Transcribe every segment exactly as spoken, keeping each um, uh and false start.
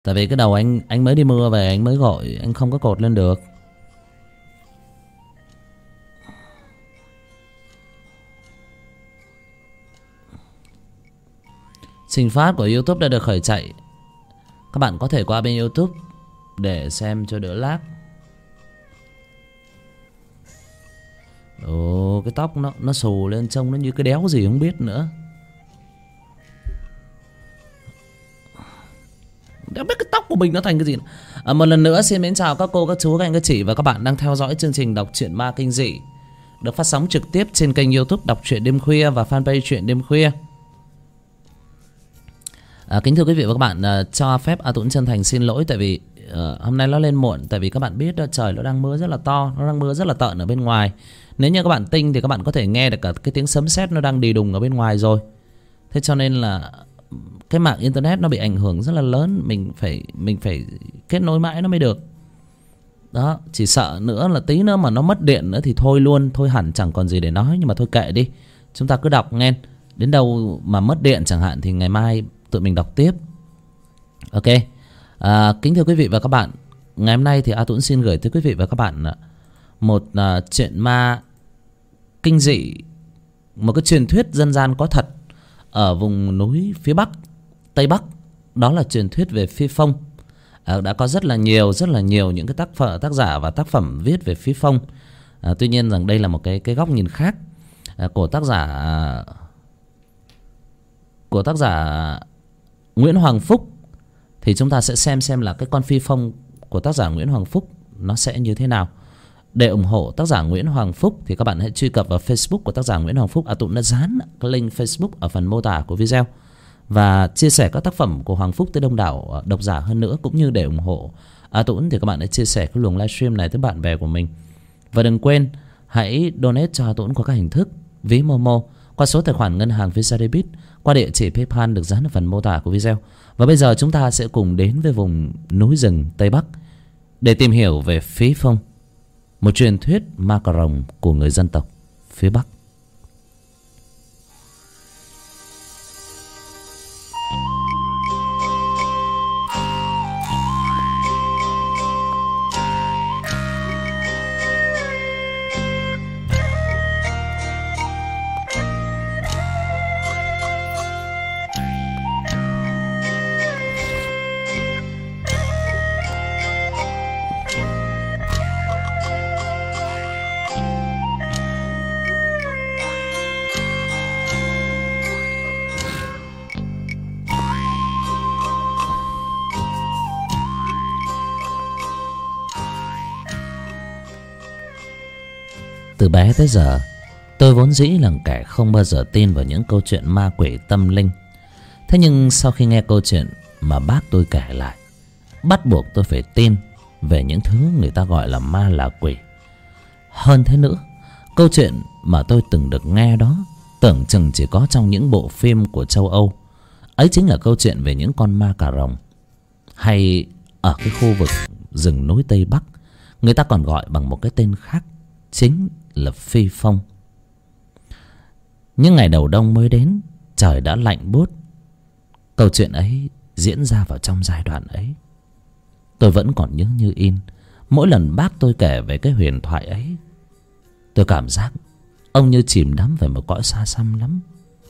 Tại vì cái đầu anh anh mới đi mưa về, anh mới gội, anh không có cột lên được. Trình phát của YouTube đã được khởi chạy. Các bạn có thể qua bên YouTube để xem cho đỡ lag. Ồ, cái tóc nó nó xù lên trông nó như cái đéo gì không biết nữa. Đéo biết cái tóc của mình nó thành cái gì nữa. À, một lần nữa xin mến chào các cô, các chú, các anh, các chị và các bạn đang theo dõi chương trình đọc truyện ma kinh dị được phát sóng trực tiếp trên kênh YouTube Đọc Truyện Đêm Khuya và fanpage Truyện Đêm Khuya. À, kính thưa quý vị và các bạn, à, cho phép A Tuấn chân thành xin lỗi tại vì à, hôm nay nó lên muộn. Tại vì các bạn biết đó, trời nó đang mưa rất là to, nó đang mưa rất là tợn ở bên ngoài. Nếu như các bạn tinh thì các bạn có thể nghe được cả cái tiếng sấm sét nó đang đi đùng ở bên ngoài rồi. Thế cho nên là cái mạng internet nó bị ảnh hưởng rất là lớn. Mình phải mình phải kết nối mãi nó mới được. Đó, chỉ sợ nữa là tí nữa mà nó mất điện nữa thì thôi luôn, thôi hẳn chẳng còn gì để nói. Nhưng mà thôi kệ đi, chúng ta cứ đọc nghe. Đến đâu mà mất điện chẳng hạn thì ngày mai tụi mình đọc tiếp. Ok. À, kính thưa quý vị và các bạn, ngày hôm nay thì A Tuấn xin gửi tới quý vị và các bạn một uh, chuyện ma kinh dị, một cái truyền thuyết dân gian có thật ở vùng núi phía Bắc, Tây Bắc. Đó là truyền thuyết về Phi Phong. À, đã có rất là nhiều, rất là nhiều những cái tác phẩm, tác giả và tác phẩm viết về Phi Phong. À, tuy nhiên rằng đây là một cái cái góc nhìn khác à, của tác giả của tác giả Nguyễn Hoàng Phúc. Thì chúng ta sẽ xem xem là cái con Phi Phong của tác giả Nguyễn Hoàng Phúc nó sẽ như thế nào. Để ủng hộ tác giả Nguyễn Hoàng Phúc thì các bạn hãy truy cập vào Facebook của tác giả Nguyễn Hoàng Phúc. A Tụng đã dán cái link Facebook ở phần mô tả của video và chia sẻ các tác phẩm của Hoàng Phúc tới đông đảo độc giả hơn nữa. Cũng như để ủng hộ A Tụng thì các bạn hãy chia sẻ cái luồng livestream này tới bạn bè của mình. Và đừng quên hãy donate cho A Tụng qua các hình thức: ví Momo, qua số tài khoản ngân hàng Visa Debit, qua địa chỉ PayPal được dán ở phần mô tả của video. Và bây giờ chúng ta sẽ cùng đến với vùng núi rừng Tây Bắc để tìm hiểu về Phi Phong, một truyền thuyết ma cà rồng của người dân tộc phía Bắc. Từ bé tới giờ, tôi vốn dĩ là kẻ không bao giờ tin vào những câu chuyện ma quỷ tâm linh. Thế nhưng sau khi nghe câu chuyện mà bác tôi kể lại, bắt buộc tôi phải tin về những thứ người ta gọi là ma là quỷ. Hơn thế nữa, câu chuyện mà tôi từng được nghe đó tưởng chừng chỉ có trong những bộ phim của châu Âu. Ấy chính là câu chuyện về những con ma cà rồng. Hay ở cái khu vực rừng núi Tây Bắc, người ta còn gọi bằng một cái tên khác, chính là Phi Phong. Những ngày đầu đông mới đến, trời đã lạnh buốt. Câu chuyện ấy diễn ra vào trong giai đoạn ấy. Tôi vẫn còn nhớ như in. Mỗi lần bác tôi kể về cái huyền thoại ấy, tôi cảm giác ông như chìm đắm về một cõi xa xăm lắm.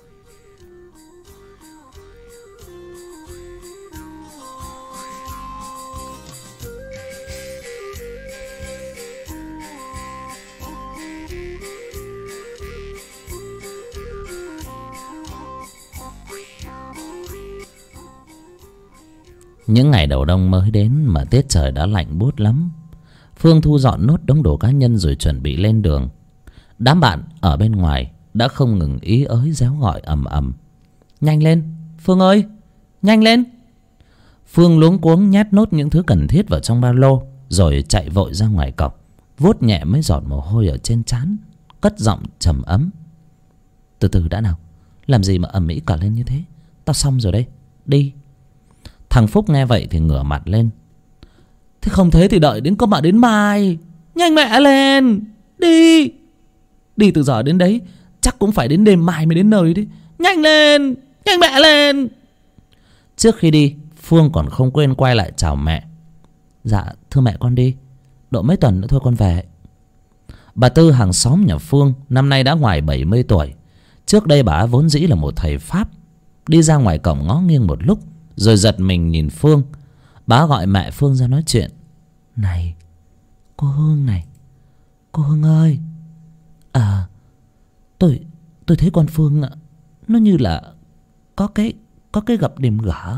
Những ngày đầu đông mới đến mà tiết trời đã lạnh buốt lắm. Phương thu dọn nốt đống đồ cá nhân rồi chuẩn bị lên đường. Đám bạn ở bên ngoài đã không ngừng ý ới réo gọi ầm ầm: nhanh lên Phương ơi, nhanh lên. Phương luống cuống nhét nốt những thứ cần thiết vào trong ba lô rồi chạy vội ra ngoài cổng, vuốt nhẹ mấy giọt mồ hôi ở trên trán, cất giọng trầm ấm: từ từ đã nào, làm gì mà ầm ĩ cả lên như thế? Tao xong rồi đây, đi. Thằng Phúc nghe vậy thì ngửa mặt lên: thế không thế thì đợi đến có mà đến mai. Nhanh mẹ lên, đi. Đi từ giờ đến đấy chắc cũng phải đến đêm mai mới đến nơi đấy. Nhanh lên, nhanh mẹ lên. Trước khi đi, Phương còn không quên quay lại chào mẹ. Dạ thưa mẹ, con đi, độ mấy tuần nữa thôi con về. Bà Tư hàng xóm nhà Phương năm nay đã ngoài bảy mươi tuổi. Trước đây bà vốn dĩ là một thầy Pháp. Đi ra ngoài cổng ngó nghiêng một lúc rồi giật mình nhìn Phương. Bà gọi mẹ Phương ra nói chuyện. Này cô Hương này, cô Hương ơi, à tôi tôi thấy con Phương nó như là có cái có cái gặp điểm gở.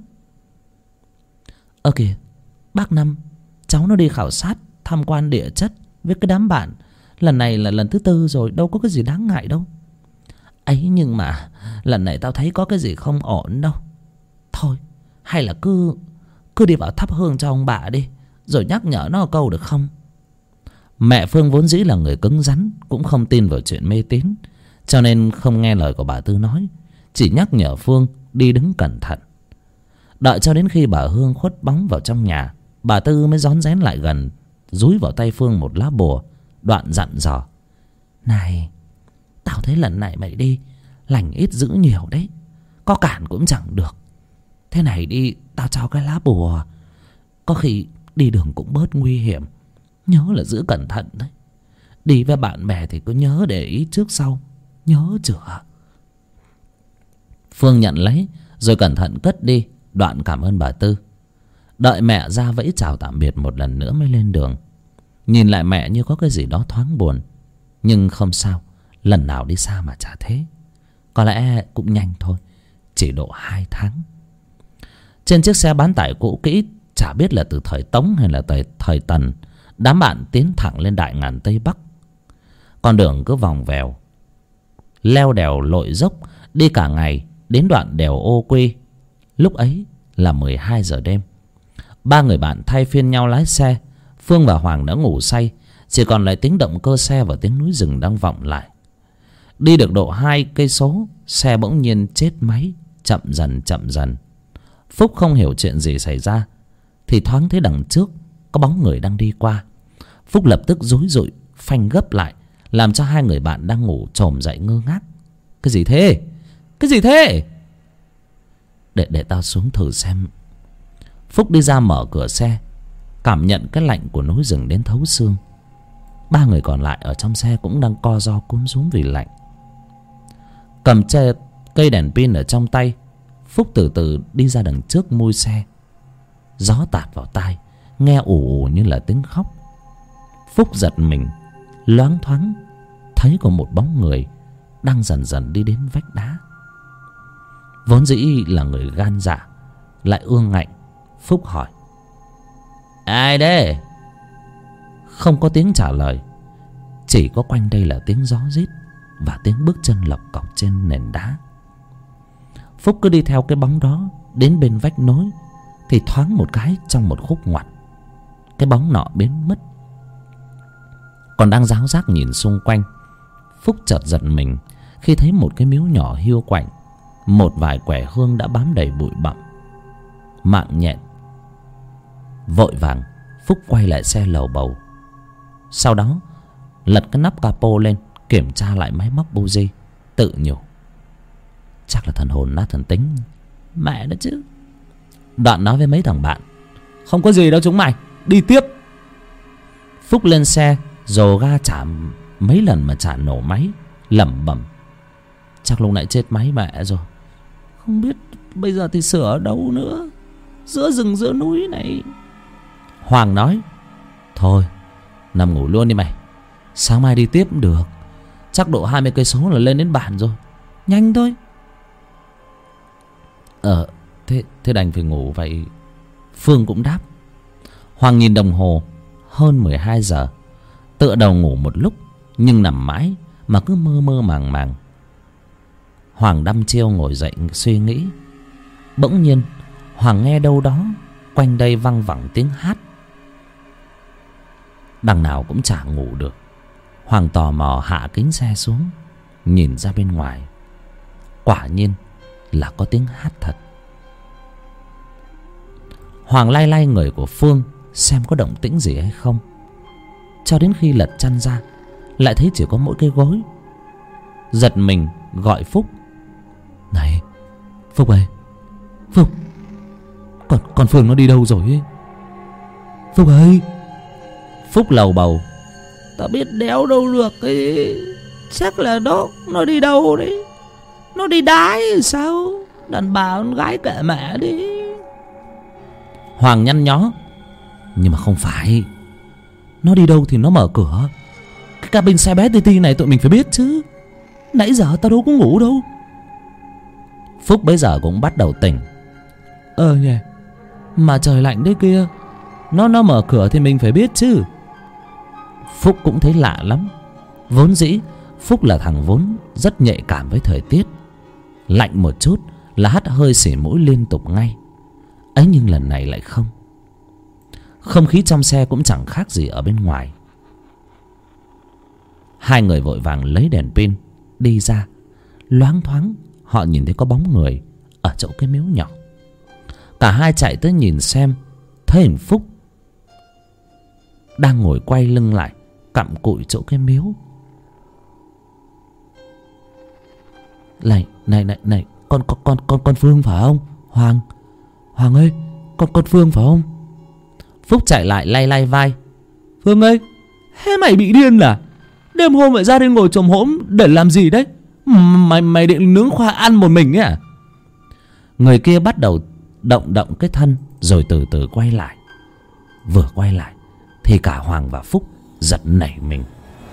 Ơ kìa bác Năm, cháu nó đi khảo sát tham quan địa chất với cái đám bạn. Lần này là lần thứ tư rồi, đâu có cái gì đáng ngại đâu. Ấy nhưng mà lần này tao thấy có cái gì không ổn đâu. Thôi hay là cứ Cứ đi vào thắp hương cho ông bà đi, rồi nhắc nhở nó một câu được không? Mẹ Phương vốn dĩ là người cứng rắn, cũng không tin vào chuyện mê tín, cho nên không nghe lời của bà Tư nói, chỉ nhắc nhở Phương đi đứng cẩn thận. Đợi cho đến khi bà Hương khuất bóng vào trong nhà, bà Tư mới rón rén lại gần, dúi vào tay Phương một lá bùa, đoạn dặn dò. Này, tao thấy lần này mày đi lành ít dữ nhiều đấy, có cản cũng chẳng được. Thế này đi, tao cho cái lá bùa, có khi đi đường cũng bớt nguy hiểm. Nhớ là giữ cẩn thận đấy. Đi với bạn bè thì cứ nhớ để ý trước sau, nhớ chưa? Phương nhận lấy rồi cẩn thận cất đi, đoạn cảm ơn bà Tư. Đợi mẹ ra vẫy chào tạm biệt một lần nữa mới lên đường. Nhìn lại mẹ như có cái gì đó thoáng buồn, nhưng không sao, lần nào đi xa mà chả thế. Có lẽ cũng nhanh thôi, chỉ độ hai tháng. Trên chiếc xe bán tải cũ kỹ, chả biết là từ thời Tống hay là thời, thời Tần, đám bạn tiến thẳng lên Đại Ngàn Tây Bắc. Con đường cứ vòng vèo, leo đèo lội dốc, đi cả ngày. Đến đoạn đèo Ô Quy, lúc ấy là mười hai giờ đêm. Ba người bạn thay phiên nhau lái xe. Phương và Hoàng đã ngủ say, chỉ còn lại tiếng động cơ xe và tiếng núi rừng đang vọng lại. Đi được độ hai cây số, xe bỗng nhiên chết máy, chậm dần chậm dần. Phúc không hiểu chuyện gì xảy ra, thì thoáng thấy đằng trước có bóng người đang đi qua. Phúc lập tức rúi rụi phanh gấp lại, làm cho hai người bạn đang ngủ chồm dậy ngơ ngác. Cái gì thế? Cái gì thế? Để để tao xuống thử xem. Phúc đi ra mở cửa xe, cảm nhận cái lạnh của núi rừng đến thấu xương. Ba người còn lại ở trong xe cũng đang co ro cúm xuống vì lạnh. Cầm chê, cây đèn pin ở trong tay, Phúc từ từ đi ra đằng trước mui xe. Gió tạt vào tai, nghe ù ù như là tiếng khóc. Phúc giật mình, loáng thoáng thấy có một bóng người đang dần dần đi đến vách đá. Vốn dĩ là người gan dạ, lại ương ngạnh, Phúc hỏi: Ai đấy? Không có tiếng trả lời, chỉ có quanh đây là tiếng gió rít và tiếng bước chân lộc cọc trên nền đá. Phúc cứ đi theo cái bóng đó đến bên vách nối, thì thoáng một cái trong một khúc ngoặt, cái bóng nọ biến mất. Còn đang ráo rác nhìn xung quanh, Phúc chợt giật mình khi thấy một cái miếu nhỏ hiu quạnh, một vài quẻ hương đã bám đầy bụi bặm, mạng nhện. Vội vàng Phúc quay lại xe lầu bầu, sau đó lật cái nắp capo lên kiểm tra lại máy móc buji, tự nhủ: chắc là thần hồn nát thần tính, mẹ nó chứ. Đoạn nói với mấy thằng bạn: không có gì đâu chúng mày, đi tiếp. Phúc lên xe dồ ga chạm mấy lần mà chả nổ máy, lẩm bẩm: chắc lúc nãy chết máy mẹ rồi, không biết bây giờ thì sửa ở đâu nữa, giữa rừng giữa núi này. Hoàng nói: thôi nằm ngủ luôn đi mày, sáng mai đi tiếp cũng được, chắc độ hai mươi cây số là lên đến bản rồi, nhanh thôi. Ờ thế, thế đành phải ngủ vậy. Phương cũng đáp. Hoàng nhìn đồng hồ, hơn mười hai giờ. Tựa đầu ngủ một lúc, nhưng nằm mãi mà cứ mơ mơ màng màng. Hoàng đăm chiêu ngồi dậy suy nghĩ. Bỗng nhiên Hoàng nghe đâu đó quanh đây văng vẳng tiếng hát. Đằng nào cũng chả ngủ được, Hoàng tò mò hạ kính xe xuống, nhìn ra bên ngoài. Quả nhiên là có tiếng hát thật. Hoàng lay lay người của Phương xem có động tĩnh gì hay không, cho đến khi lật chăn ra lại thấy chỉ có mỗi cái gối. Giật mình gọi Phúc: này Phúc ơi, Phúc, Còn, con Phương nó đi đâu rồi ấy? Phúc ơi! Phúc lầu bầu. Tao biết đéo đâu được ấy. Chắc là nó Nó đi đâu đấy. Nó đi đái hay sao? Đàn bà con gái kệ mẹ đi. Hoàng nhăn nhó. Nhưng mà không phải. Nó đi đâu thì nó mở cửa. Cái cabin xe bé tê tê này tụi mình phải biết chứ. Nãy giờ tao đâu có ngủ đâu. Phúc bấy giờ cũng bắt đầu tỉnh. Ờ nhỉ, mà trời lạnh đấy kia. Nó nó mở cửa thì mình phải biết chứ. Phúc cũng thấy lạ lắm. Vốn dĩ Phúc là thằng vốn rất nhạy cảm với thời tiết. Lạnh một chút là hắt hơi xỉ mũi liên tục ngay. Ấy nhưng lần này lại không. Không khí trong xe cũng chẳng khác gì ở bên ngoài. Hai người vội vàng lấy đèn pin đi ra. Loáng thoáng họ nhìn thấy có bóng người ở chỗ cái miếu nhỏ. Cả hai chạy tới nhìn xem, thấy hình Phúc đang ngồi quay lưng lại cặm cụi chỗ cái miếu. Này này này này, con con con con con Phương phải không? Hoàng, Hoàng ơi, con con Phương phải không? Phúc chạy lại lay lay vai. Phương ơi, thế mày bị điên à? Đêm hôm lại ra đây ngồi chồm hổm để làm gì đấy? Mày mày định nướng khoai ăn một mình ấy à? Người kia bắt đầu động động cái thân rồi từ từ quay lại. Vừa quay lại thì cả Hoàng và Phúc giật nảy mình.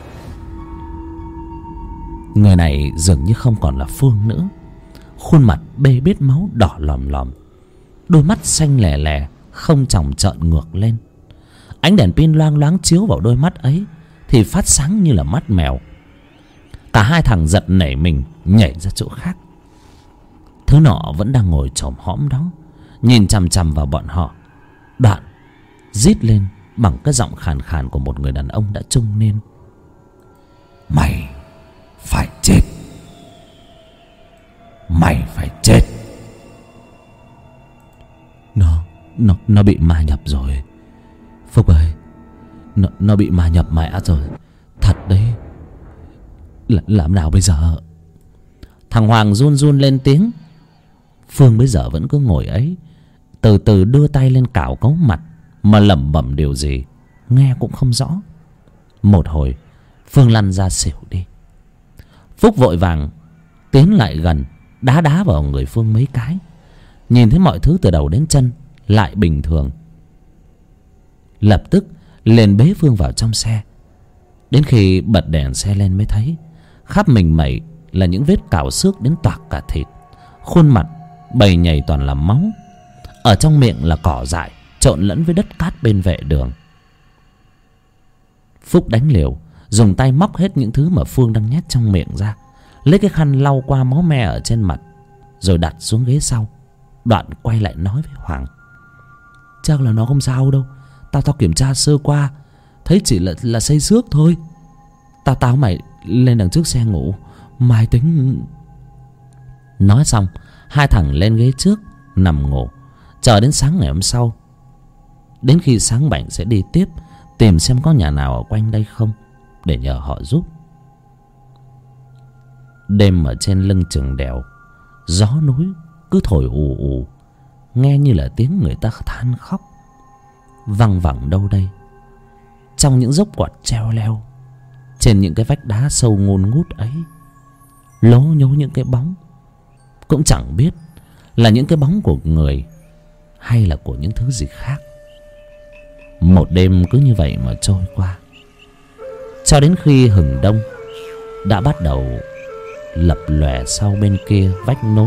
Người này dường như không còn là Phương nữa. Khuôn mặt bê bết máu đỏ lòm lòm, đôi mắt xanh lè lè không tròng trợn ngược lên. Ánh đèn pin loang loáng chiếu vào đôi mắt ấy thì phát sáng như là mắt mèo. Cả hai thằng giật nảy mình nhảy ra chỗ khác. Thứ nọ vẫn đang ngồi chồm hõm đó, nhìn chằm chằm vào bọn họ. Đoạn rít lên bằng cái giọng khàn khàn của một người đàn ông đã trung niên. Mày phải chết. Mày phải chết. Nó Nó Nó bị ma nhập rồi Phúc ơi. Nó, nó bị ma nhập mẹ rồi. Thật đấy. L, Làm nào bây giờ? Thằng Hoàng run run lên tiếng. Phương bây giờ vẫn cứ ngồi ấy, từ từ đưa tay lên cào cấu mặt mà lẩm bẩm điều gì nghe cũng không rõ. Một hồi Phương lăn ra xỉu đi. Phúc vội vàng tiến lại gần, đá đá vào người Phương mấy cái. Nhìn thấy mọi thứ từ đầu đến chân lại bình thường, lập tức liền bế Phương vào trong xe. Đến khi bật đèn xe lên mới thấy khắp mình mẩy là những vết cào xước đến toạc cả thịt. Khuôn mặt bầy nhầy toàn là máu. Ở trong miệng là cỏ dại trộn lẫn với đất cát bên vệ đường. Phúc đánh liều, dùng tay móc hết những thứ mà Phương đang nhét trong miệng ra, lấy cái khăn lau qua máu me ở trên mặt, rồi đặt xuống ghế sau. Đoạn quay lại nói với Hoàng. Chắc là nó không sao đâu. Tao tao kiểm tra sơ qua, thấy chỉ là là xây xước thôi. Tao tao mày lên đằng trước xe ngủ, mai tính. Nói xong hai thằng lên ghế trước nằm ngủ, chờ đến sáng ngày hôm sau. Đến khi sáng bảnh sẽ đi tiếp, tìm xem có nhà nào ở quanh đây không để nhờ họ giúp. Đêm ở trên lưng chừng đèo, gió núi cứ thổi ù ù, nghe như là tiếng người ta than khóc. Văng vẳng đâu đây, trong những dốc quạt treo leo, trên những cái vách đá sâu ngôn ngút ấy, lố nhố những cái bóng, cũng chẳng biết là những cái bóng của người hay là của những thứ gì khác. Một đêm cứ như vậy mà trôi qua, cho đến khi hừng đông đã bắt đầu lập lòe sau bên kia vách núi.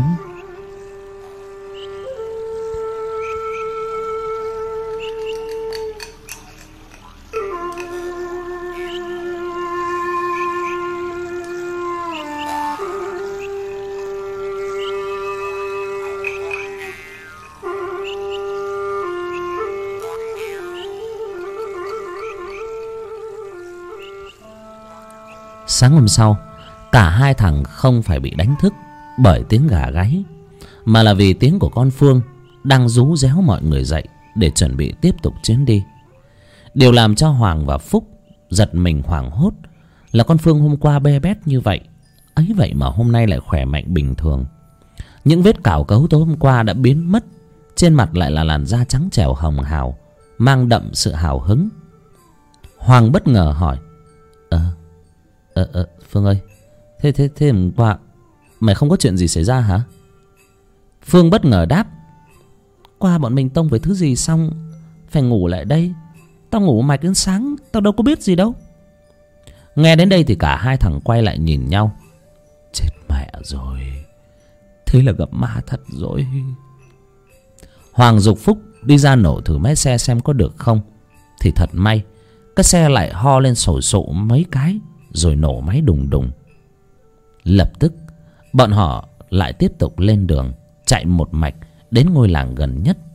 Sáng hôm sau, cả hai thằng không phải bị đánh thức bởi tiếng gà gáy, mà là vì tiếng của con Phương đang rú réo mọi người dậy để chuẩn bị tiếp tục chuyến đi. Điều làm cho Hoàng và Phúc giật mình hoảng hốt là con Phương hôm qua bê bết như vậy, ấy vậy mà hôm nay lại khỏe mạnh bình thường. Những vết cào cấu tối hôm qua đã biến mất, chỉ trên mặt lại là làn da trắng trẻo hồng hào, mang đậm sự hào hứng. Hoàng bất ngờ hỏi: Ờ, ờ, ờ Phương ơi, Thế thế thế hôm qua mày không có chuyện gì xảy ra hả? Phương bất ngờ đáp: Qua bọn mình tông với thứ gì xong phải ngủ lại đây. Tao ngủ mạch đến sáng, tao đâu có biết gì đâu. Nghe đến đây thì cả hai thằng quay lại nhìn nhau. Chết mẹ rồi, thế là gặp ma thật rồi. Hoàng giục Phúc đi ra nổ thử máy xe xem có được không. Thì thật may, cái xe lại ho lên sổ sụ mấy cái rồi nổ máy đùng đùng. Lập tức bọn họ lại tiếp tục lên đường, chạy một mạch đến ngôi làng gần nhất.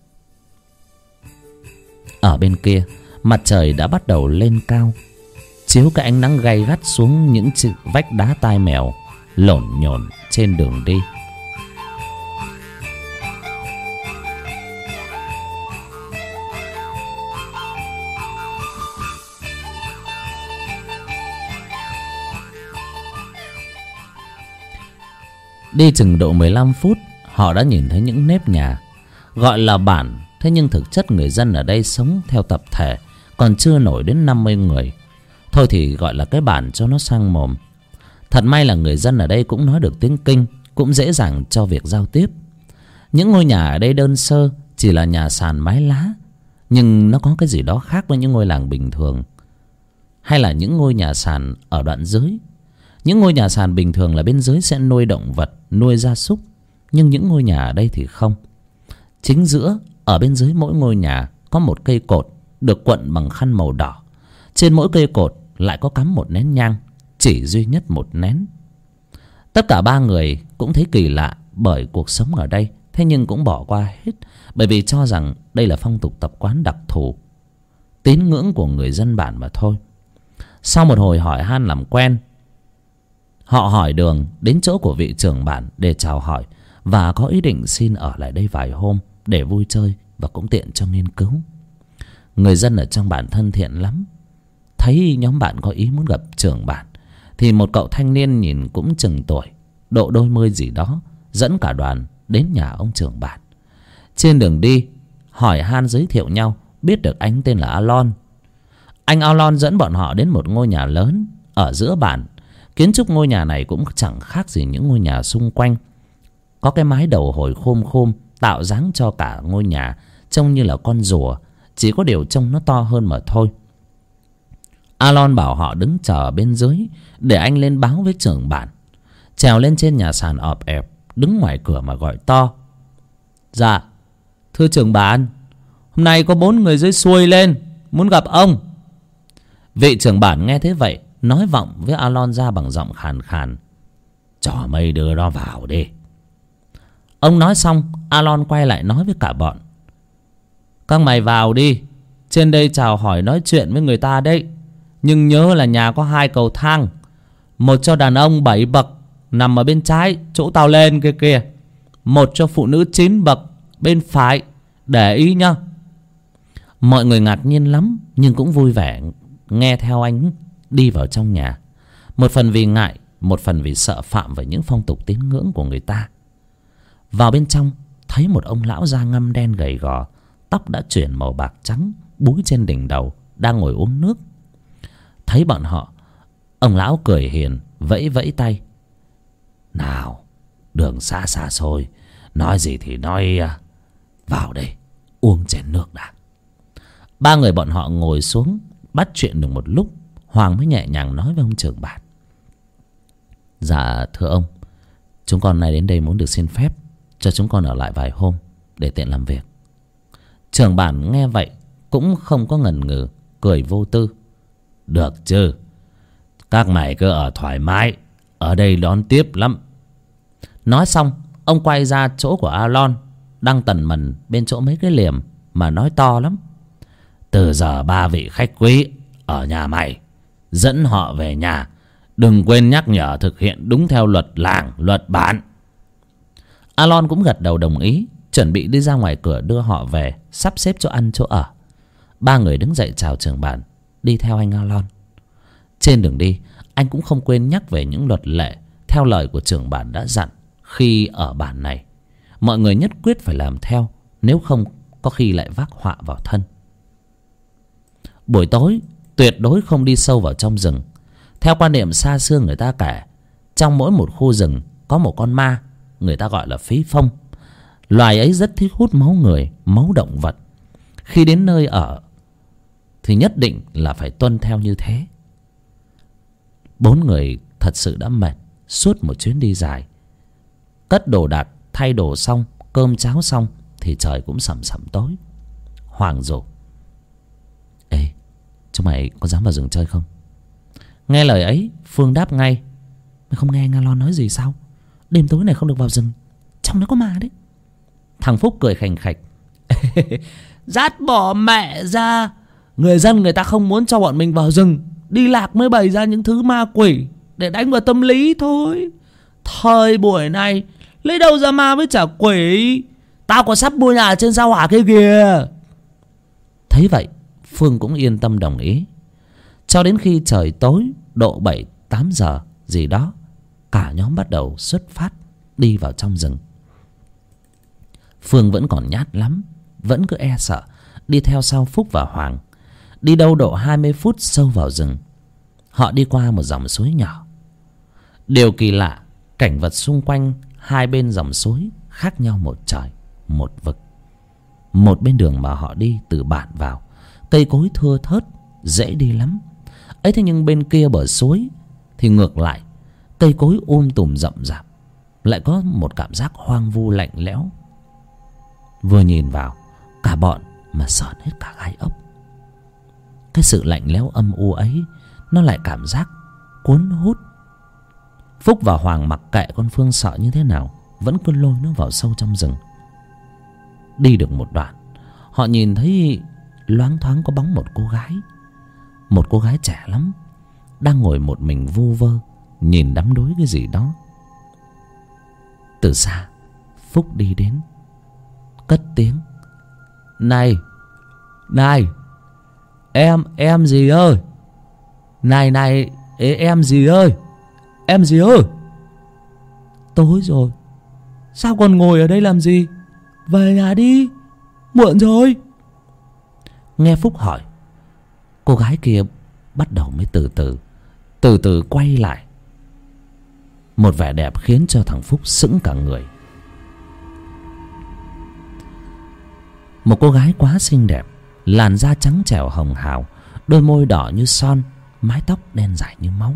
Ở bên kia, mặt trời đã bắt đầu lên cao, chiếu cái ánh nắng gay gắt xuống những chiếc vách đá tai mèo lổn nhổn trên đường đi. Đi chừng độ mười lăm phút, họ đã nhìn thấy những nếp nhà. Gọi là bản, thế nhưng thực chất người dân ở đây sống theo tập thể, còn chưa nổi đến năm mươi người. Thôi thì gọi là cái bản cho nó sang mồm. Thật may là người dân ở đây cũng nói được tiếng Kinh, cũng dễ dàng cho việc giao tiếp. Những ngôi nhà ở đây đơn sơ, chỉ là nhà sàn mái lá, nhưng nó có cái gì đó khác với những ngôi làng bình thường, hay là những ngôi nhà sàn ở đoạn dưới. Những ngôi nhà sàn bình thường là bên dưới sẽ nuôi động vật, nuôi gia súc, nhưng những ngôi nhà ở đây thì không. Chính giữa, ở bên dưới mỗi ngôi nhà có một cây cột được quận bằng khăn màu đỏ. Trên mỗi cây cột lại có cắm một nén nhang, chỉ duy nhất một nén. Tất cả ba người cũng thấy kỳ lạ bởi cuộc sống ở đây, thế nhưng cũng bỏ qua hết, bởi vì cho rằng đây là phong tục tập quán đặc thù, tín ngưỡng của người dân bản mà thôi. Sau một hồi hỏi han làm quen, họ hỏi đường đến chỗ của vị trưởng bản để chào hỏi và có ý định xin ở lại đây vài hôm để vui chơi và cũng tiện cho nghiên cứu. Người dân ở trong bản thân thiện lắm. Thấy nhóm bạn có ý muốn gặp trưởng bản thì một cậu thanh niên nhìn cũng chừng tuổi, độ đôi mươi gì đó, dẫn cả đoàn đến nhà ông trưởng bản. Trên đường đi hỏi han giới thiệu nhau, biết được anh tên là Alon. Anh Alon dẫn bọn họ đến một ngôi nhà lớn ở giữa bản. Kiến trúc ngôi nhà này cũng chẳng khác gì những ngôi nhà xung quanh. Có cái mái đầu hồi khôm khôm, tạo dáng cho cả ngôi nhà trông như là con rùa, chỉ có điều trông nó to hơn mà thôi. Alon bảo họ đứng chờ bên dưới để anh lên báo với trưởng bản. Trèo lên trên nhà sàn ọp ẹp, đứng ngoài cửa mà gọi to: Dạ, thưa trưởng bản, hôm nay có bốn người dưới xuôi lên muốn gặp ông. Vị trưởng bản nghe thế vậy, nói vọng với Alon ra bằng giọng khàn khàn: Cho mấy đứa nó vào đi. Ông nói xong, Alon quay lại nói với cả bọn: Các mày vào đi, trên đây chào hỏi nói chuyện với người ta đấy. Nhưng nhớ là nhà có hai cầu thang, một cho đàn ông bảy bậc nằm ở bên trái chỗ tao lên kia kìa, một cho phụ nữ chín bậc bên phải, để ý nhá. Mọi người ngạc nhiên lắm nhưng cũng vui vẻ nghe theo anh đi vào trong nhà. Một phần vì ngại, một phần vì sợ phạm vào những phong tục tín ngưỡng của người ta. Vào bên trong thấy một ông lão da ngăm đen gầy gò, tóc đã chuyển màu bạc trắng, búi trên đỉnh đầu, đang ngồi uống nước. Thấy bọn họ, ông lão cười hiền, vẫy vẫy tay: Nào, đường xa xa xôi, nói gì thì nói, vào đây uống chén nước đã. Ba người bọn họ ngồi xuống bắt chuyện được một lúc, Hoàng mới nhẹ nhàng nói với ông trưởng bản: Dạ thưa ông, chúng con nay đến đây muốn được xin phép cho chúng con ở lại vài hôm để tiện làm việc. Trưởng bản nghe vậy cũng không có ngần ngừ, cười vô tư: Được chứ, các mày cứ ở thoải mái, ở đây đón tiếp lắm. Nói xong, ông quay ra chỗ của Alon đang tần mần bên chỗ mấy cái liềm mà nói to lắm: Từ giờ ba vị khách quý ở nhà mày, dẫn họ về nhà, đừng quên nhắc nhở thực hiện đúng theo luật làng, luật bản. Alon cũng gật đầu đồng ý, chuẩn bị đi ra ngoài cửa đưa họ về, sắp xếp chỗ ăn chỗ ở. Ba người đứng dậy chào trưởng bản, đi theo anh Alon. Trên đường đi, anh cũng không quên nhắc về những luật lệ theo lời của trưởng bản đã dặn. Khi ở bản này, mọi người nhất quyết phải làm theo, nếu không có khi lại vác họa vào thân. Buổi tối tuyệt đối không đi sâu vào trong rừng. Theo quan niệm xa xưa người ta kể, trong mỗi một khu rừng có một con ma, người ta gọi là phí phong. Loài ấy rất thích hút máu người, máu động vật. Khi đến nơi ở thì nhất định là phải tuân theo như thế. Bốn người thật sự đã mệt suốt một chuyến đi dài. Cất đồ đạc, thay đồ xong, cơm cháo xong thì trời cũng sẩm sẩm tối. Hoàng rủ: Ê, chúng mày có dám vào rừng chơi không? Nghe lời ấy, Phương đáp ngay: Mày không nghe Nga Lon nói gì sao? Đêm tối này không được vào rừng, trong đó có ma đấy. Thằng Phúc cười khành khạch: Dát bỏ mẹ ra, người dân người ta không muốn cho bọn mình vào rừng, đi lạc mới bày ra những thứ ma quỷ để đánh vào tâm lý thôi. Thời buổi này lấy đâu ra ma với chả quỷ. Tao có sắp mua nhà trên sao hỏa kia kìa. Thấy vậy, Phương cũng yên tâm đồng ý. Cho đến khi trời tối độ bảy tám giờ gì đó, cả nhóm bắt đầu xuất phát đi vào trong rừng. Phương vẫn còn nhát lắm, vẫn cứ e sợ, đi theo sau Phúc và Hoàng. Đi đâu độ hai mươi phút sâu vào rừng, họ đi qua một dòng suối nhỏ. Điều kỳ lạ, cảnh vật xung quanh hai bên dòng suối khác nhau một trời một vực. Một bên đường mà họ đi từ bản vào, cây cối thưa thớt, dễ đi lắm. Ấy thế nhưng bên kia bờ suối thì ngược lại, cây cối um tùm rậm rạp, lại có một cảm giác hoang vu lạnh lẽo. Vừa nhìn vào, cả bọn mà sởn hết cả gai ốc. Cái sự lạnh lẽo âm u ấy, nó lại cảm giác cuốn hút. Phúc và Hoàng mặc kệ con Phương sợ như thế nào, vẫn cứ lôi nó vào sâu trong rừng. Đi được một đoạn, họ nhìn thấy loáng thoáng có bóng một cô gái. Một cô gái trẻ lắm, đang ngồi một mình vu vơ, nhìn đắm đuối cái gì đó. Từ xa, Phúc đi đến, cất tiếng: Này, này, em, em gì ơi. Này, này, ê, em gì ơi. Em gì ơi. Tối rồi, sao còn ngồi ở đây làm gì? Về nhà đi, muộn rồi. Nghe Phúc hỏi, cô gái kia bắt đầu mới từ từ Từ từ quay lại. Một vẻ đẹp khiến cho thằng Phúc sững cả người. Một cô gái quá xinh đẹp, làn da trắng trẻo hồng hào, đôi môi đỏ như son, mái tóc đen dài như máu,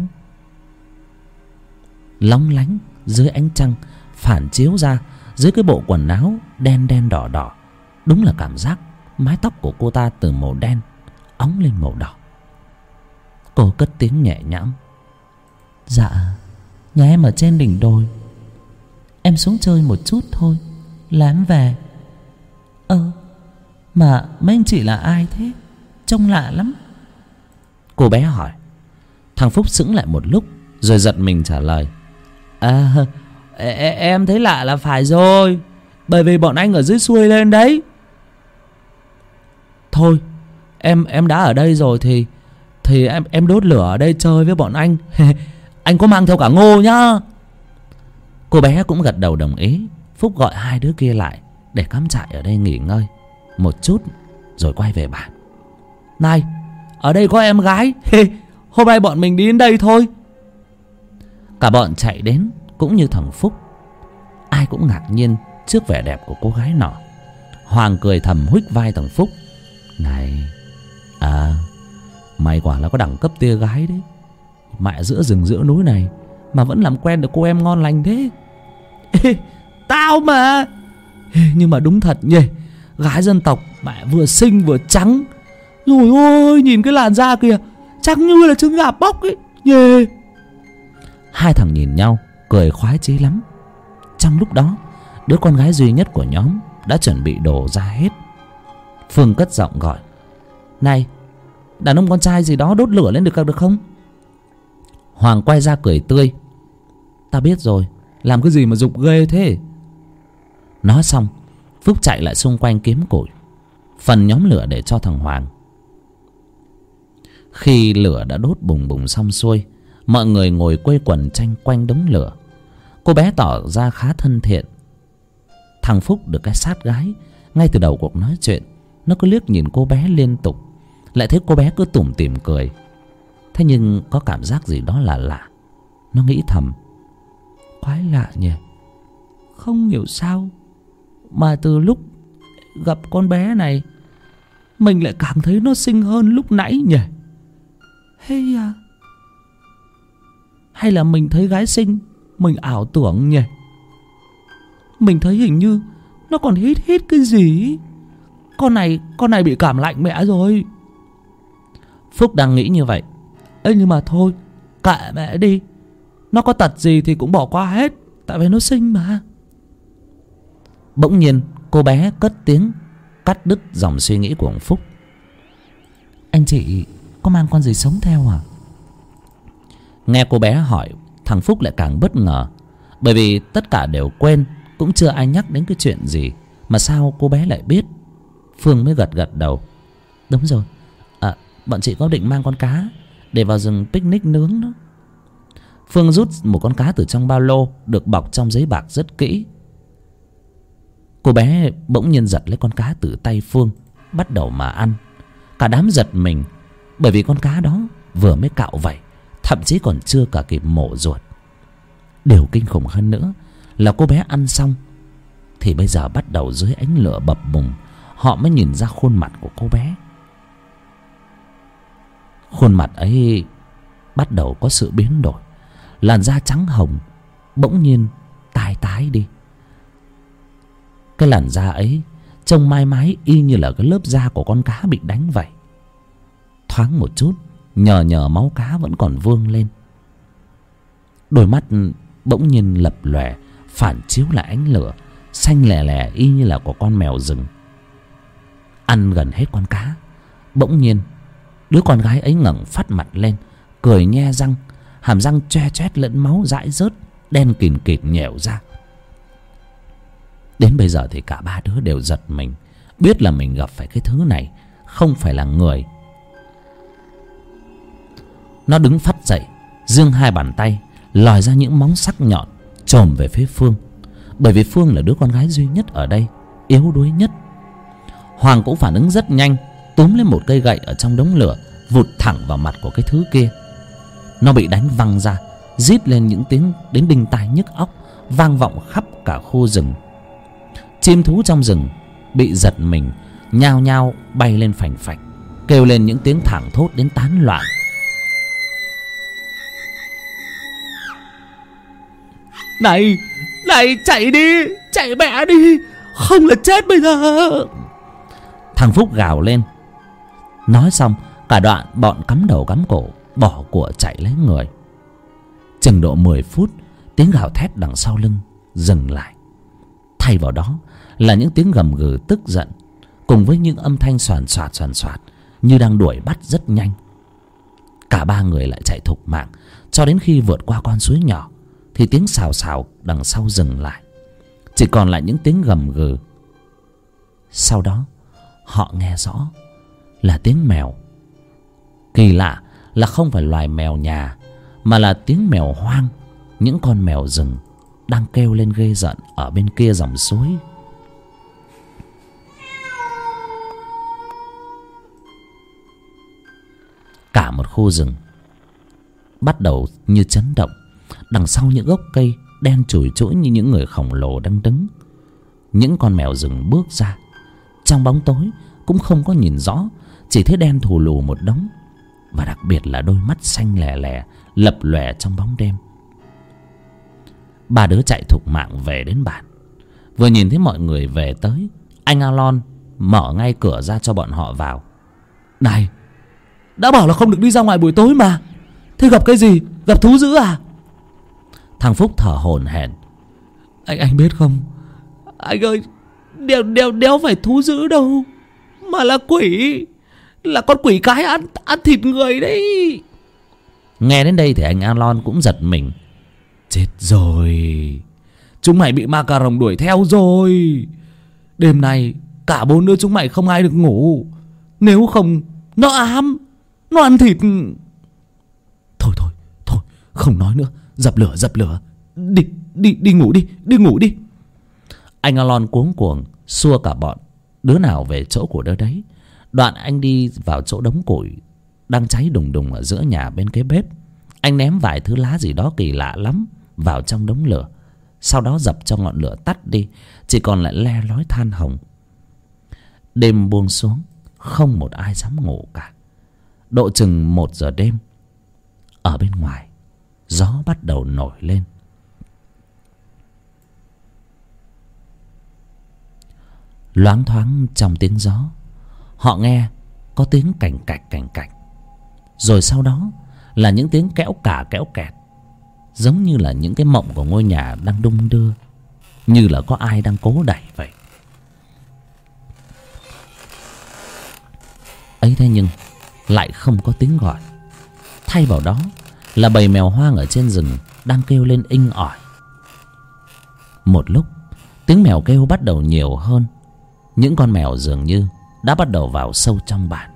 lóng lánh dưới ánh trăng phản chiếu ra dưới cái bộ quần áo đen đen đỏ đỏ. Đúng là cảm giác mái tóc của cô ta từ màu đen óng lên màu đỏ. Cô cất tiếng nhẹ nhõm: Dạ, nhà em ở trên đỉnh đồi, em xuống chơi một chút thôi là em về. Ơ, mà mấy anh chị là ai thế? Trông lạ lắm. Cô bé hỏi. Thằng Phúc sững lại một lúc rồi giật mình trả lời: À, em thấy lạ là phải rồi, bởi vì bọn anh ở dưới xuôi lên đấy. Thôi, em em đã ở đây rồi thì thì em em đốt lửa ở đây chơi với bọn anh. Anh có mang theo cả ngô nhá. Cô bé cũng gật đầu đồng ý. Phúc gọi hai đứa kia lại để cắm trại ở đây nghỉ ngơi một chút rồi quay về bản. Này, ở đây có em gái, hôm nay bọn mình đi đến đây thôi. Cả bọn chạy đến, cũng như thằng Phúc. Ai cũng ngạc nhiên trước vẻ đẹp của cô gái nọ. Hoàng cười thầm huých vai thằng Phúc: Này, à, mày quả là có đẳng cấp tia gái đấy. Mẹ giữa rừng giữa núi này mà vẫn làm quen được cô em ngon lành thế. Ê, tao mà. Ê, nhưng mà đúng thật nhỉ, gái dân tộc mẹ vừa xinh vừa trắng. Rồi ôi, nhìn cái làn da kìa, trắng như là trứng gà bóc ấy nhỉ. Hai thằng nhìn nhau cười khoái chí lắm. Trong lúc đó, đứa con gái duy nhất của nhóm đã chuẩn bị đồ ra hết. Phương cất giọng gọi: Này, đàn ông con trai gì đó đốt lửa lên được được không? Hoàng quay ra cười tươi: Ta biết rồi, làm cái gì mà giục ghê thế. Nói xong, Phúc chạy lại xung quanh kiếm củi, phần nhóm lửa để cho thằng Hoàng. Khi lửa đã đốt bùng bùng xong xuôi, mọi người ngồi quây quần tranh quanh đống lửa. Cô bé tỏ ra khá thân thiện. Thằng Phúc được cái sát gái Ngay từ đầu cuộc nói chuyện, nó cứ liếc nhìn cô bé liên tục, lại thấy cô bé cứ tủm tỉm cười. Thế nhưng có cảm giác gì đó là lạ. Nó nghĩ thầm: quái lạ nhỉ, không hiểu sao mà từ lúc gặp con bé này mình lại cảm thấy nó xinh hơn lúc nãy nhỉ. Hay à, hay là mình thấy gái xinh mình ảo tưởng nhỉ. Mình thấy hình như nó còn hít hít cái gì. Con này Con này bị cảm lạnh mẹ rồi. Phúc đang nghĩ như vậy. Ê, nhưng mà thôi, kệ mẹ đi, nó có tật gì thì cũng bỏ qua hết, tại vì nó xinh mà. Bỗng nhiên cô bé cất tiếng cắt đứt dòng suy nghĩ của ông Phúc. Anh chị có mang con gì sống theo à? Nghe cô bé hỏi, thằng Phúc lại càng bất ngờ. Bởi vì tất cả đều quên, cũng chưa ai nhắc đến cái chuyện gì, mà sao cô bé lại biết. Phương mới gật gật đầu. Đúng rồi, à, bọn chị có định mang con cá để vào rừng picnic nướng đó. Phương rút một con cá từ trong ba lô, được bọc trong giấy bạc rất kỹ. Cô bé bỗng nhiên giật lấy con cá từ tay Phương, bắt đầu mà ăn. Cả đám giật mình, bởi vì con cá đó vừa mới cạo vảy, thậm chí còn chưa cả kịp mổ ruột. Điều kinh khủng hơn nữa là cô bé ăn xong thì bây giờ bắt đầu dưới ánh lửa bập bùng, họ mới nhìn ra khuôn mặt của cô bé. Khuôn mặt ấy bắt đầu có sự biến đổi. Làn da trắng hồng bỗng nhiên tái tái đi. Cái làn da ấy trông mai mái y như là cái lớp da của con cá bị đánh vậy. Thoáng một chút, nhờ nhờ máu cá vẫn còn vương lên. Đôi mắt bỗng nhiên lập lòe, phản chiếu lại ánh lửa, xanh lè lè y như là của con mèo rừng. Ăn gần hết con cá, bỗng nhiên đứa con gái ấy ngẩng phát mặt lên, cười nhe răng, hàm răng choe choét lẫn máu dãi rớt, đen kìn kịt nhẻo ra. Đến bây giờ thì cả ba đứa đều giật mình, biết là mình gặp phải cái thứ này không phải là người. Nó đứng phắt dậy, giương hai bàn tay, lòi ra những móng sắc nhọn, chồm về phía Phương. Bởi vì Phương là đứa con gái duy nhất ở đây, yếu đuối nhất. Hoàng cũng phản ứng rất nhanh, túm lên một cây gậy ở trong đống lửa, vụt thẳng vào mặt của cái thứ kia. Nó bị đánh văng ra, rít lên những tiếng đến đinh tai nhức óc, vang vọng khắp cả khu rừng. Chim thú trong rừng bị giật mình, nhao nhao bay lên phành phạch, kêu lên những tiếng thảng thốt đến tán loạn. Này, này, chạy đi, chạy mẹ đi, không là chết bây giờ. Thằng Phúc gào lên. Nói xong, cả đoạn bọn cắm đầu cắm cổ, bỏ của chạy lấy người. Chừng độ mười phút, tiếng gào thét đằng sau lưng dừng lại. Thay vào đó là những tiếng gầm gừ tức giận, cùng với những âm thanh xoàn xoạt xoàn xoạt như đang đuổi bắt rất nhanh. Cả ba người lại chạy thục mạng, cho đến khi vượt qua con suối nhỏ thì tiếng xào xào đằng sau dừng lại, chỉ còn lại những tiếng gầm gừ. Sau đó họ nghe rõ là tiếng mèo. Kỳ lạ là không phải loài mèo nhà, mà là tiếng mèo hoang, những con mèo rừng đang kêu lên ghê giận ở bên kia dòng suối. Cả một khu rừng bắt đầu như chấn động. Đằng sau những gốc cây đen chùi chũi như những người khổng lồ đang đứng. Những con mèo rừng bước ra. Trong bóng tối cũng không có nhìn rõ, chỉ thấy đen thù lù một đống, và đặc biệt là đôi mắt xanh lè lè lập lòe trong bóng đêm. Ba đứa chạy thục mạng về đến bản. Vừa nhìn thấy mọi người về tới, anh Alon mở ngay cửa ra cho bọn họ vào. Này, đã bảo là không được đi ra ngoài buổi tối mà. Thế gặp cái gì? Gặp thú dữ à? Thằng Phúc thở hổn hển. Anh anh biết không, anh ơi, đéo đéo đéo phải thú dữ đâu, mà là quỷ, là con quỷ cái ăn ăn thịt người đấy. Nghe đến đây thì anh Alon cũng giật mình. Chết rồi, chúng mày bị ma cà rồng đuổi theo rồi. Đêm nay cả bốn đứa chúng mày không ai được ngủ, nếu không nó ám, nó ăn thịt. Thôi thôi thôi, không nói nữa, dập lửa dập lửa, đi đi đi ngủ đi, đi ngủ đi. Anh Alon cuống cuồng xua cả bọn đứa nào về chỗ của đứa đấy. Đoạn anh đi vào chỗ đống củi đang cháy đùng đùng ở giữa nhà bên cái bếp. Anh ném vài thứ lá gì đó kỳ lạ lắm vào trong đống lửa, sau đó dập cho ngọn lửa tắt đi, chỉ còn lại le lói than hồng. Đêm buông xuống, không một ai dám ngủ cả. Độ chừng một giờ đêm, ở bên ngoài gió bắt đầu nổi lên. Loáng thoáng trong tiếng gió, họ nghe có tiếng cành cạch cành cạch, rồi sau đó là những tiếng kẽo cả kẽo kẹt, giống như là những cái mộng của ngôi nhà đang đung đưa, như là có ai đang cố đẩy vậy. Ấy thế nhưng lại không có tiếng gọi. Thay vào đó là bầy mèo hoang ở trên rừng đang kêu lên inh ỏi. Một lúc, tiếng mèo kêu bắt đầu nhiều hơn. Những con mèo dường như đã bắt đầu vào sâu trong bản.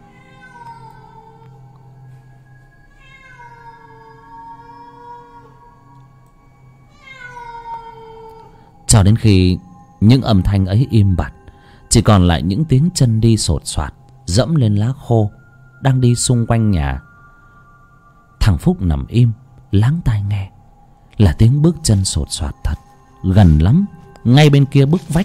Cho đến khi những âm thanh ấy im bặt, chỉ còn lại những tiếng chân đi sột soạt dẫm lên lá khô đang đi xung quanh nhà. Thằng Phúc nằm im lắng tai nghe. Là tiếng bước chân sột soạt thật, gần lắm, ngay bên kia bức vách.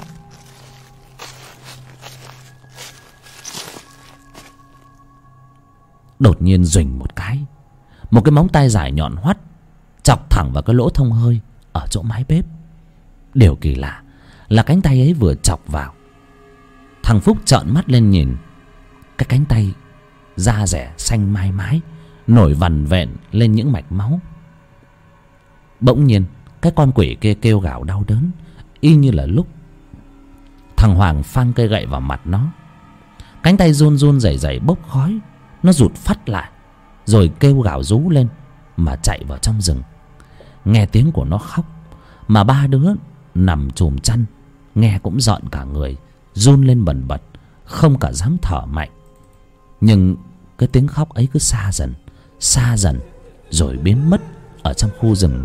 Đột nhiên duỳnh một cái, một cái móng tay dài nhọn hoắt chọc thẳng vào cái lỗ thông hơi ở chỗ mái bếp. Điều kỳ lạ là cánh tay ấy vừa chọc vào, thằng Phúc trợn mắt lên nhìn. Cái cánh tay da rẻ xanh mai mái, nổi vằn vẹn lên những mạch máu. Bỗng nhiên cái con quỷ kia kêu gào đau đớn, y như là lúc thằng Hoàng phang cây gậy vào mặt nó. Cánh tay run run rẩy rẩy bốc khói. Nó rụt phắt lại, rồi kêu gào rú lên mà chạy vào trong rừng. Nghe tiếng của nó khóc mà ba đứa nằm chùm chăn nghe cũng rợn cả người, run lên bần bật, không cả dám thở mạnh. Nhưng cái tiếng khóc ấy cứ xa dần, xa dần, rồi biến mất ở trong khu rừng.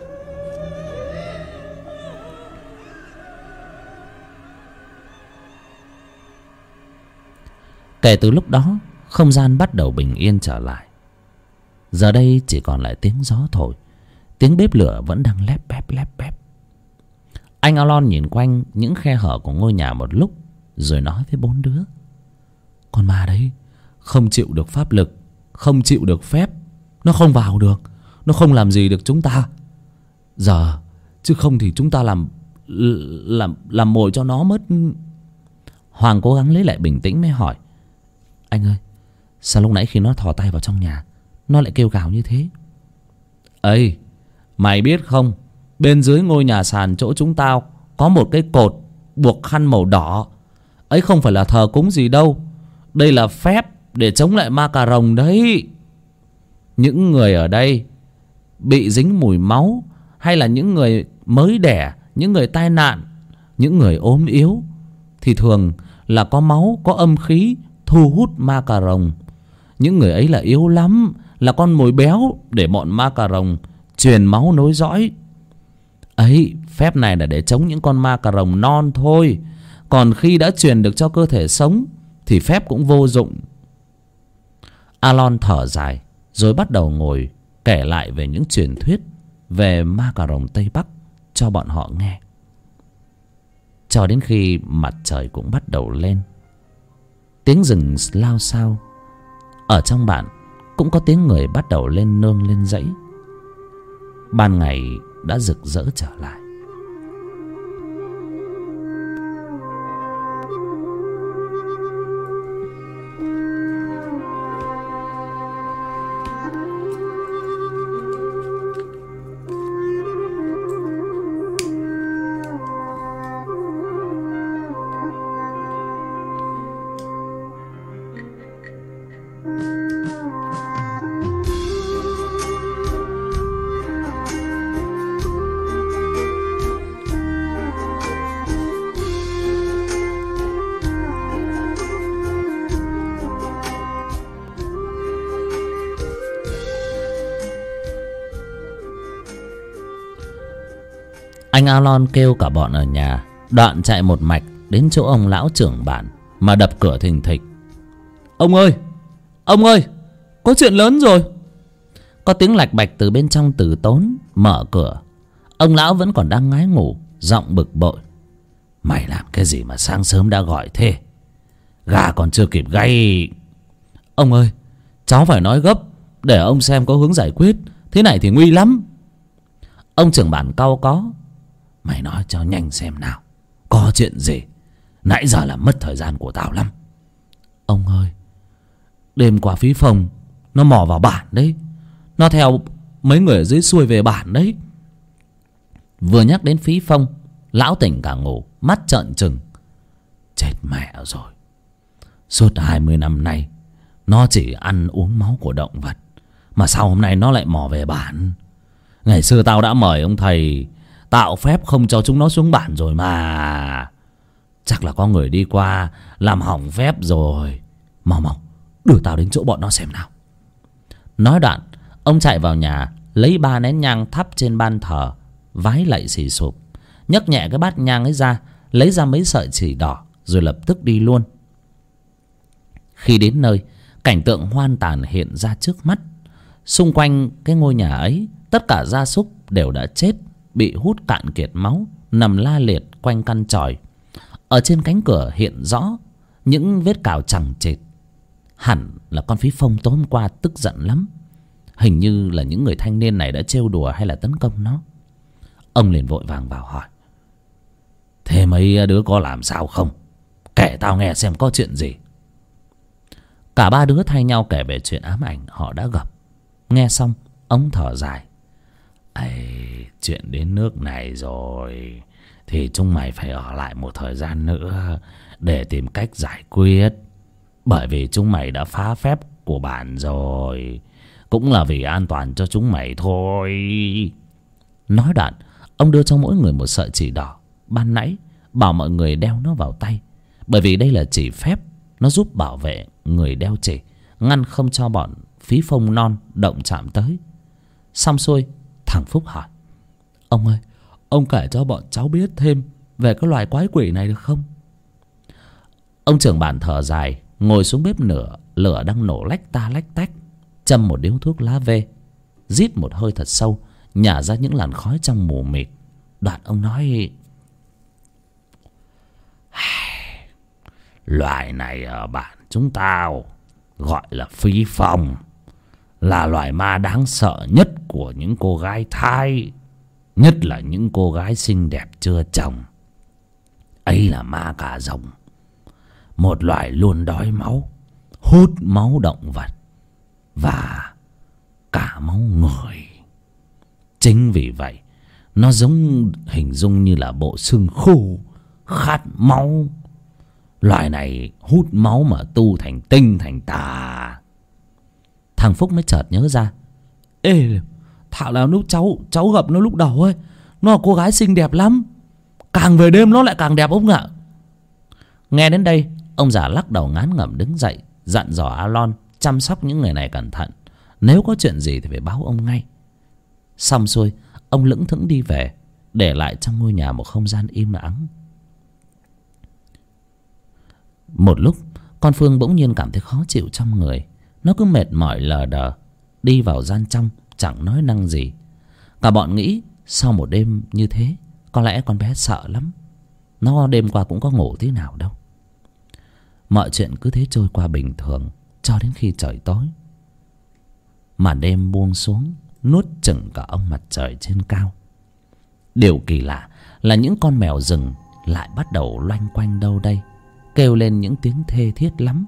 Kể từ lúc đó, không gian bắt đầu bình yên trở lại. Giờ đây chỉ còn lại tiếng gió thổi, tiếng bếp lửa vẫn đang lép bép lép bép. Anh Alon nhìn quanh những khe hở của ngôi nhà một lúc, rồi nói với bốn đứa: con ma đấy không chịu được pháp lực, không chịu được phép, nó không vào được, nó không làm gì được chúng ta. Giờ chứ không thì chúng ta làm làm làm mồi cho nó mất. Hoàng cố gắng lấy lại bình tĩnh mới hỏi: anh ơi, sao lúc nãy khi nó thò tay vào trong nhà, nó lại kêu gào như thế? Ây, mày biết không, bên dưới ngôi nhà sàn chỗ chúng tao có một cái cột buộc khăn màu đỏ. Ấy không phải là thờ cúng gì đâu, đây là phép để chống lại ma cà rồng đấy. Những người ở đây bị dính mùi máu, hay là những người mới đẻ, những người tai nạn, những người ốm yếu, thì thường là có máu, có âm khí thu hút ma cà rồng. Những người ấy là yếu lắm, là con mồi béo để bọn ma cà rồng truyền máu nối dõi. Ấy, phép này là để chống những con ma cà rồng non thôi. Còn khi đã truyền được cho cơ thể sống thì phép cũng vô dụng. Alon thở dài, rồi bắt đầu ngồi kể lại về những truyền thuyết về ma cà rồng Tây Bắc cho bọn họ nghe. Cho đến khi mặt trời cũng bắt đầu lên, tiếng rừng lao xao. Ở trong bản cũng có tiếng người bắt đầu lên nương lên dãy. Ban ngày đã rực rỡ trở lại. Anh Alon kêu cả bọn ở nhà đoạn chạy một mạch đến chỗ ông lão trưởng bản mà đập cửa thình thịch. Ông ơi, ông ơi, có chuyện lớn rồi. Có tiếng lạch bạch từ bên trong Từ Tốn mở cửa. Ông lão vẫn còn đang ngái ngủ, giọng bực bội. Mày làm cái gì mà sáng sớm đã gọi thế? Gà còn chưa kịp gáy. Ông ơi, cháu phải nói gấp để ông xem có hướng giải quyết. Thế này thì nguy lắm. Ông trưởng bản cau có. Mày nói cho nhanh xem nào, có chuyện gì? Nãy giờ là mất thời gian của tao lắm. Ông ơi, đêm qua Phí Phong nó mò vào bản đấy. Nó theo mấy người ở dưới xuôi về bản đấy. Vừa nhắc đến Phí Phong, lão tỉnh cả ngủ, mắt trợn trừng. Chết mẹ rồi. Suốt hai mươi năm nay nó chỉ ăn uống máu của động vật, mà sao hôm nay nó lại mò về bản? Ngày xưa tao đã mời ông thầy tạo phép không cho chúng nó xuống bản rồi mà. Chắc là có người đi qua làm hỏng phép rồi. Mau mau đưa tao đến chỗ bọn nó xem nào. Nói đoạn, ông chạy vào nhà, lấy ba nén nhang thắp trên ban thờ, vái lạy xì sụp, nhấc nhẹ cái bát nhang ấy ra, lấy ra mấy sợi chỉ đỏ, rồi lập tức đi luôn. Khi đến nơi, cảnh tượng hoan tàn hiện ra trước mắt. Xung quanh cái ngôi nhà ấy, tất cả gia súc đều đã chết, bị hút cạn kiệt máu, nằm la liệt quanh căn chòi. Ở trên cánh cửa hiện rõ những vết cào chằng chịt. Hẳn là con Phí Phong tối hôm qua tức giận lắm. Hình như là những người thanh niên này đã trêu đùa hay là tấn công nó. Ông liền vội vàng vào hỏi. Thế mấy đứa có làm sao không? Kể tao nghe xem có chuyện gì. Cả ba đứa thay nhau kể về chuyện ám ảnh họ đã gặp. Nghe xong, ông thở dài. Ây, chuyện đến nước này rồi thì chúng mày phải ở lại một thời gian nữa để tìm cách giải quyết. Bởi vì chúng mày đã phá phép của bản rồi, cũng là vì an toàn cho chúng mày thôi. Nói đoạn, ông đưa cho mỗi người một sợi chỉ đỏ. Ban nãy bảo mọi người đeo nó vào tay, bởi vì đây là chỉ phép. Nó giúp bảo vệ người đeo chỉ, ngăn không cho bọn Phí Phong non động chạm tới. Xong xuôi, thằng Phúc hỏi. Ông ơi, ông kể cho bọn cháu biết thêm về cái loài quái quỷ này được không? Ông trưởng bản thở dài, ngồi xuống bếp lửa. Lửa đang nổ lách ta lách tách, châm một điếu thuốc lá vê, rít một hơi thật sâu, nhả ra những làn khói trong mù mịt. Đoạn ông nói. Loài này ở bản chúng tao gọi là Phí Phong, là loài ma đáng sợ nhất của những cô gái Thái, nhất là những cô gái xinh đẹp chưa chồng. Ấy là ma cà rồng, một loài luôn đói máu, hút máu động vật và cả máu người. Chính vì vậy nó giống hình dung như là bộ xương khô khát máu. Loài này hút máu mà tu thành tinh thành tà. Thằng Phúc mới chợt nhớ ra. Ê, thảo nào lúc cháu cháu gặp nó lúc đầu ấy, nó là cô gái xinh đẹp lắm. Càng về đêm nó lại càng đẹp ông ạ. Nghe đến đây, ông già lắc đầu ngán ngẩm đứng dậy, dặn dò Alon chăm sóc những người này cẩn thận. Nếu có chuyện gì thì phải báo ông ngay. Xong xuôi, ông lững thững đi về, để lại trong ngôi nhà một không gian im ắng. Một lúc, con Phương bỗng nhiên cảm thấy khó chịu trong người. Nó cứ mệt mỏi lờ đờ, đi vào gian trong chẳng nói năng gì. Cả bọn nghĩ sau một đêm như thế, có lẽ con bé sợ lắm. Nó đêm qua cũng có ngủ tí nào đâu. Mọi chuyện cứ thế trôi qua bình thường cho đến khi trời tối. Màn đêm buông xuống, nuốt chửng cả ông mặt trời trên cao. Điều kỳ lạ là những con mèo rừng lại bắt đầu loanh quanh đâu đây, kêu lên những tiếng thê thiết lắm.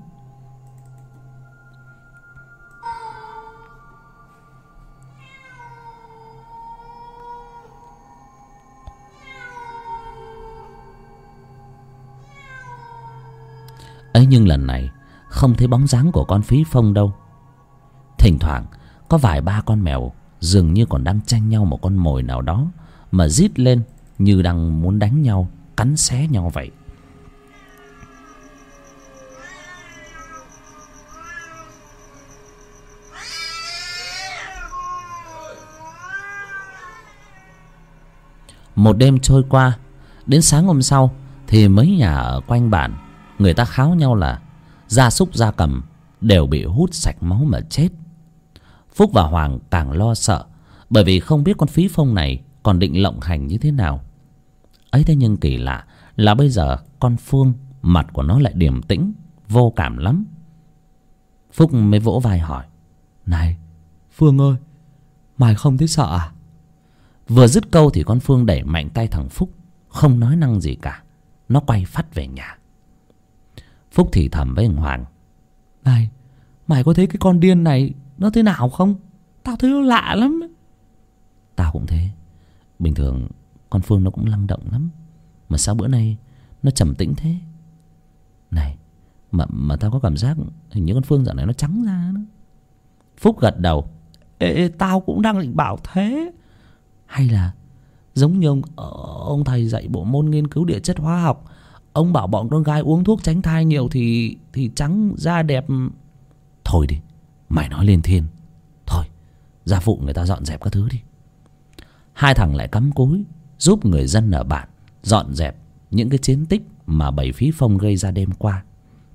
Ấy nhưng lần này không thấy bóng dáng của con Phí Phong đâu. Thỉnh thoảng có vài ba con mèo dường như còn đang tranh nhau một con mồi nào đó mà rít lên như đang muốn đánh nhau, cắn xé nhau vậy. Một đêm trôi qua, đến sáng hôm sau thì mấy nhà ở quanh bản người ta kháo nhau là gia súc gia cầm đều bị hút sạch máu mà chết. Phúc và Hoàng càng lo sợ, bởi vì không biết con Phí Phong này còn định lộng hành như thế nào. Ấy thế nhưng kỳ lạ là bây giờ con Phương mặt của nó lại điềm tĩnh, vô cảm lắm. Phúc mới vỗ vai hỏi: "Này Phương ơi, mày không thấy sợ à?" Vừa dứt câu thì con Phương đẩy mạnh tay thằng Phúc, không nói năng gì cả. Nó quay phắt về nhà. Phúc thì thầm với thằng Hoàng: "Này, mày có thấy cái con điên này nó thế nào không? Tao thấy nó lạ lắm." "Tao cũng thế. Bình thường con Phương nó cũng lăng động lắm, mà sao bữa nay nó trầm tĩnh thế? Này, mà mà tao có cảm giác hình như con Phương dạo này nó trắng ra nữa." Phúc gật đầu: Ê, ê, tao cũng đang định bảo thế. Hay là giống như ông, ông thầy dạy bộ môn nghiên cứu địa chất hóa học, ông bảo bọn con gái uống thuốc tránh thai nhiều thì thì trắng da đẹp. Thôi đi, mày nói lên thiên. Thôi, ra phụ người ta dọn dẹp các thứ đi. Hai thằng lại cắm cúi giúp người dân ở bản dọn dẹp những cái chiến tích mà bầy Phí Phong gây ra đêm qua.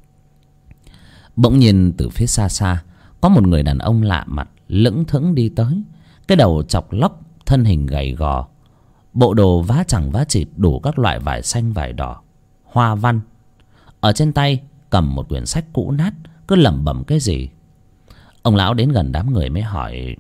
Bỗng nhiên từ phía xa xa có một người đàn ông lạ mặt lững thững đi tới. Cái đầu chọc lóc, thân hình gầy gò, bộ đồ vá chẳng vá chịt đủ các loại vải xanh vải đỏ hoa văn. Ở trên tay cầm một quyển sách cũ nát, cứ lẩm bẩm cái gì. Ông lão đến gần đám người mới hỏi: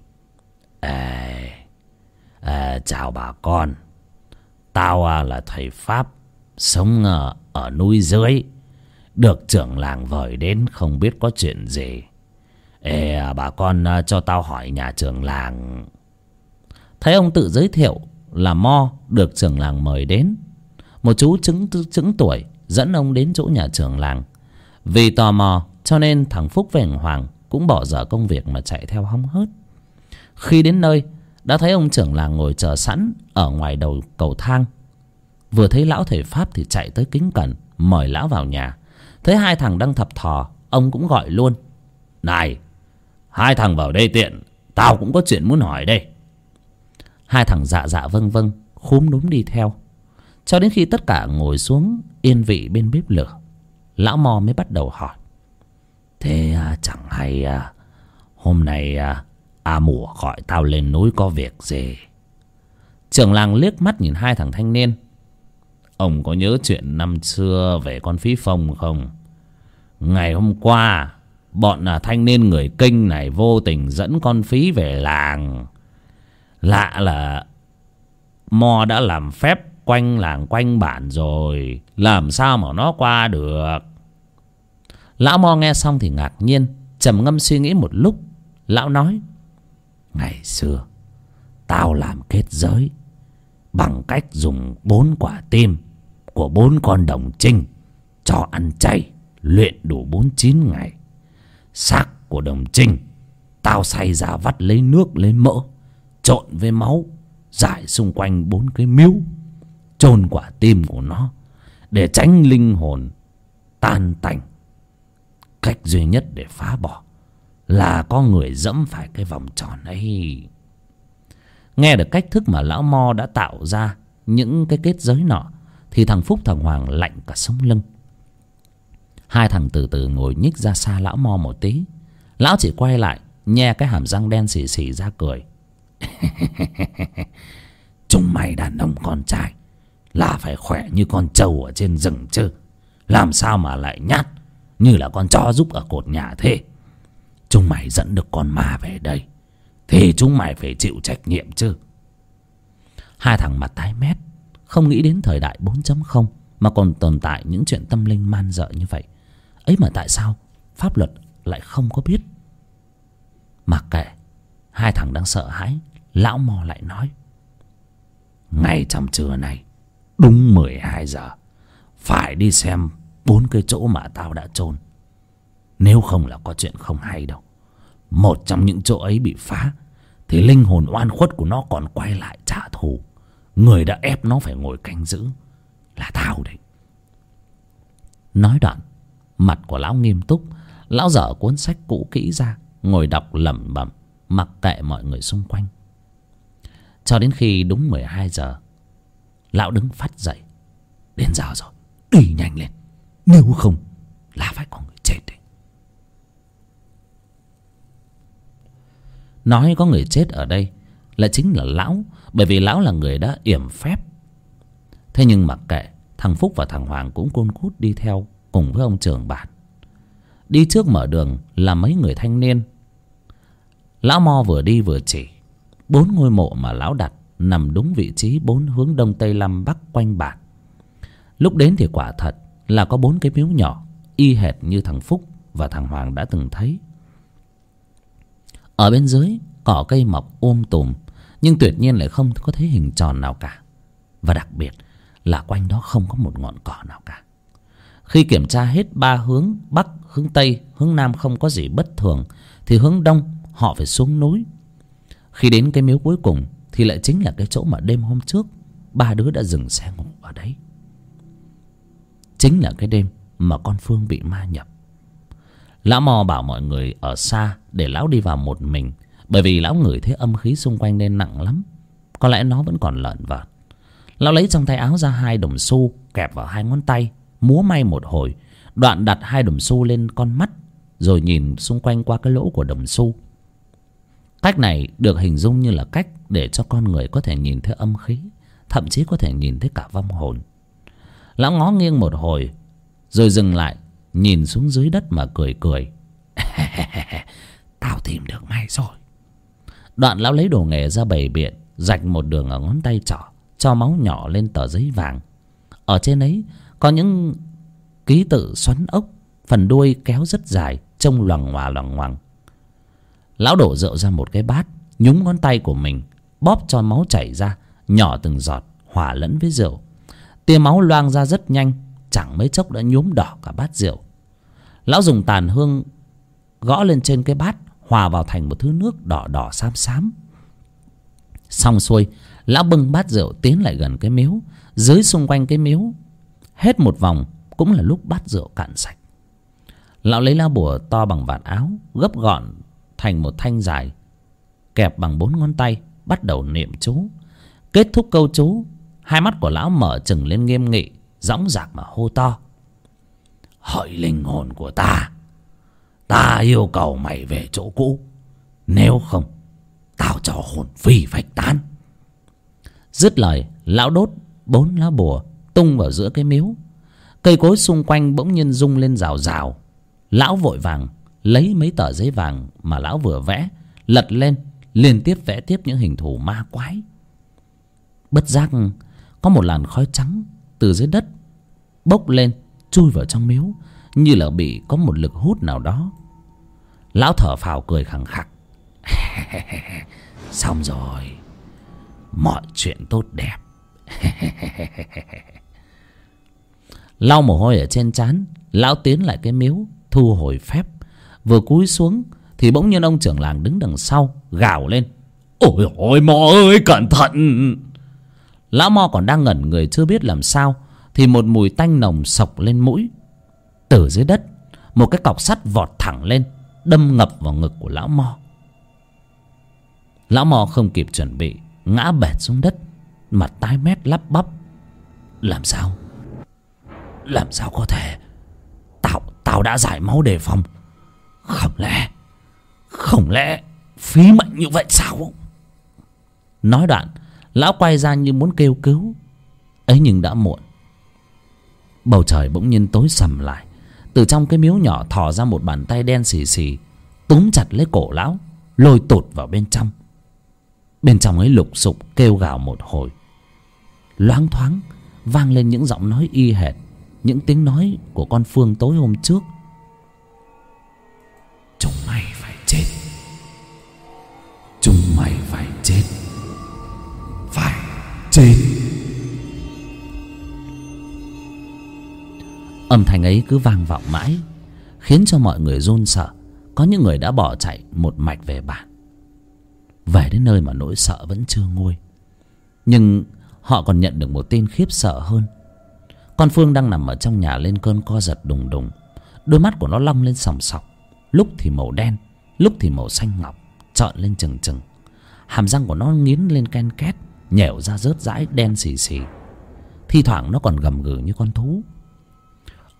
Ê, à, chào bà con. Tao à, là thầy Pháp, sống ở, ở núi dưới, được trưởng làng vời đến không biết có chuyện gì. Ê, à, bà con à, cho tao hỏi nhà trưởng làng. Thấy ông tự giới thiệu là Mo, được trưởng làng mời đến. Một chú chứng, chứng tuổi dẫn ông đến chỗ nhà trưởng làng. Vì tò mò cho nên thằng Phúc với thằng Hoàng cũng bỏ dở công việc mà chạy theo hóng hớt. Khi đến nơi đã thấy ông trưởng làng ngồi chờ sẵn ở ngoài đầu cầu thang. Vừa thấy lão thầy Pháp thì chạy tới kính cẩn mời lão vào nhà. Thấy hai thằng đang thập thò, ông cũng gọi luôn: Này, hai thằng vào đây tiện, tao cũng có chuyện muốn hỏi đây. Hai thằng dạ dạ vâng vâng, khúm núm đi theo. Cho đến khi tất cả ngồi xuống yên vị bên bếp lửa, lão Mo mới bắt đầu hỏi: Thế à, chẳng hay à, hôm nay à, A Mùa gọi tao lên núi có việc gì? Trưởng làng liếc mắt nhìn hai thằng thanh niên: Ông có nhớ chuyện năm xưa về con Phí Phong không? Ngày hôm qua bọn à, thanh niên người Kinh này vô tình dẫn con Phí về làng. Lạ là Mo đã làm phép quanh làng quanh bản rồi, làm sao mà nó qua được? Lão Mo nghe xong thì ngạc nhiên, trầm ngâm suy nghĩ một lúc. Lão nói: Ngày xưa tao làm kết giới bằng cách dùng bốn quả tim của bốn con đồng trinh cho ăn chay, luyện đủ bốn mươi chín ngày. Xác của đồng trinh tao xay ra vắt lấy nước lấy mỡ, trộn với máu, rải xung quanh bốn cái miếu, chôn quả tim của nó để tránh linh hồn tan tành. Cách duy nhất để phá bỏ là có người dẫm phải cái vòng tròn ấy. Nghe được cách thức mà lão Mo đã tạo ra những cái kết giới nọ thì thằng Phúc thằng Hoàng lạnh cả sống lưng. Hai thằng từ từ ngồi nhích ra xa lão Mo một tí. Lão chỉ quay lại nhe cái hàm răng đen xì xì ra cười: Chúng mày đàn ông con trai là phải khỏe như con trâu ở trên rừng chứ, làm sao mà lại nhát như là con chó giúp ở cột nhà thế? Chúng mày dẫn được con ma về đây thì chúng mày phải chịu trách nhiệm chứ. Hai thằng mặt tái mét, không nghĩ đến thời đại bốn chấm không mà còn tồn tại những chuyện tâm linh man dợ như vậy. Ấy mà tại sao pháp luật lại không có biết? Mặc kệ, hai thằng đang sợ hãi, lão Mo lại nói: Ngay trong trưa này, đúng mười hai giờ, phải đi xem bốn cái chỗ mà tao đã chôn. Nếu không là có chuyện không hay đâu. Một trong những chỗ ấy bị phá thì linh hồn oan khuất của nó còn quay lại trả thù. Người đã ép nó phải ngồi canh giữ là tao đấy. Nói đoạn, mặt của lão nghiêm túc. Lão dở cuốn sách cũ kỹ ra, ngồi đọc lẩm bẩm, mặc kệ mọi người xung quanh. Cho đến khi đúng mười hai giờ, lão đứng phắt dậy: Đến giờ rồi, Đi nhanh lên, nếu không là phải có người chết đấy. Nói có người chết ở đây là chính là lão, bởi vì lão là người đã yểm phép. Thế nhưng mặc kệ, thằng Phúc và thằng Hoàng cũng cun cút đi theo cùng với ông trưởng bản. Đi trước mở đường là mấy người thanh niên. Lão Mo vừa đi vừa chỉ. Bốn ngôi mộ mà lão đặt nằm đúng vị trí bốn hướng đông tây nam bắc quanh bản. Lúc đến thì quả thật là có bốn cái miếu nhỏ y hệt như thằng Phúc và thằng Hoàng đã từng thấy. Ở bên dưới cỏ cây mọc um tùm, nhưng tuyệt nhiên lại không có thấy hình tròn nào cả. Và đặc biệt là quanh đó không có một ngọn cỏ nào cả. Khi kiểm tra hết ba hướng bắc, hướng tây, hướng nam không có gì bất thường, thì hướng đông họ phải xuống núi. Khi đến cái miếu cuối cùng thì lại chính là cái chỗ mà đêm hôm trước ba đứa đã dừng xe ngủ ở đấy. Chính là cái đêm mà con Phương bị ma nhập. Lão Mo bảo mọi người ở xa để lão đi vào một mình, bởi vì lão ngửi thấy âm khí xung quanh nên nặng lắm. Có lẽ nó vẫn còn lợn vợn. Lão lấy trong tay áo ra hai đồng xu kẹp vào hai ngón tay, múa may một hồi, đoạn đặt hai đồng xu lên con mắt, rồi nhìn xung quanh qua cái lỗ của đồng xu. Cách này được hình dung như là cách để cho con người có thể nhìn thấy âm khí, thậm chí có thể nhìn thấy cả vong hồn. Lão ngó nghiêng một hồi rồi dừng lại, nhìn xuống dưới đất mà cười cười. Tao tìm được mày rồi. Đoạn lão lấy đồ nghề ra bày biện, rạch một đường ở ngón tay trỏ, cho máu nhỏ lên tờ giấy vàng. Ở trên ấy có những ký tự xoắn ốc, phần đuôi kéo rất dài, trông loằng ngoà loằng ngoằng. Lão đổ rượu ra một cái bát, nhúng ngón tay của mình, bóp cho máu chảy ra, nhỏ từng giọt, hòa lẫn với rượu. Tia máu loang ra rất nhanh, chẳng mấy chốc đã nhuốm đỏ cả bát rượu. Lão dùng tàn hương gõ lên trên cái bát, hòa vào thành một thứ nước đỏ đỏ xám xám. Xong xuôi, lão bưng bát rượu tiến lại gần cái miếu. Dưới xung quanh cái miếu hết một vòng cũng là lúc bát rượu cạn sạch. Lão lấy lá bùa to bằng vạt áo, gấp gọn thành một thanh dài, kẹp bằng bốn ngón tay, bắt đầu niệm chú. Kết thúc câu chú, hai mắt của lão mở trừng lên nghiêm nghị, dõng dạc mà hô to: Hỡi linh hồn của ta, ta yêu cầu mày về chỗ cũ, nếu không tao cho hồn phi phách tán. Dứt lời, lão đốt bốn lá bùa tung vào giữa cái miếu. Cây cối xung quanh bỗng nhiên rung lên rào rào. Lão vội vàng lấy mấy tờ giấy vàng mà lão vừa vẽ, lật lên liên tiếp vẽ tiếp những hình thù ma quái. Bất giác có một làn khói trắng từ dưới đất bốc lên, chui vào trong miếu, như là bị có một lực hút nào đó. Lão thở phào cười khẳng khặc. Xong rồi, mọi chuyện tốt đẹp. Lau mồ hôi ở trên trán, lão tiến lại cái miếu, thu hồi phép. Vừa cúi xuống thì bỗng nhiên ông trưởng làng đứng đằng sau gào lên: Ôi ôi Mo ơi, cẩn thận! Lão Mo còn đang ngẩn người chưa biết làm sao thì một mùi tanh nồng xộc lên mũi. Từ dưới đất, một cái cọc sắt vọt thẳng lên, đâm ngập vào ngực của lão Mo. Lão Mo không kịp chuẩn bị, ngã bệt xuống đất, mặt tái mét lắp bắp: Làm sao? Làm sao có thể? Tao, tao đã giải máu đề phòng. Không lẽ, không lẽ phí mệnh như vậy sao? Nói đoạn, lão quay ra như muốn kêu cứu. Ấy nhưng đã muộn. Bầu trời bỗng nhiên tối sầm lại. Từ trong cái miếu nhỏ thò ra một bàn tay đen xì xì, túm chặt lấy cổ lão, lôi tụt vào bên trong. Bên trong ấy lục sục kêu gào một hồi. Loáng thoáng vang lên những giọng nói y hệt những tiếng nói của con Phương tối hôm trước: Chúng mày phải chết, chúng mày phải chết, phải chết. Âm thanh ấy cứ vang vọng mãi, khiến cho mọi người run sợ. Có những người đã bỏ chạy một mạch về bản. Về đến nơi mà nỗi sợ vẫn chưa nguôi, nhưng họ còn nhận được một tin khiếp sợ hơn. Con Phương đang nằm ở trong nhà lên cơn co giật đùng đùng. Đôi mắt của nó long lên sòng sọc, lúc thì màu đen, lúc thì màu xanh ngọc, trợn lên trừng trừng. Hàm răng của nó nghiến lên ken két, nhẻo ra rớt rãi đen xì xì. Thi thoảng nó còn gầm gừ như con thú.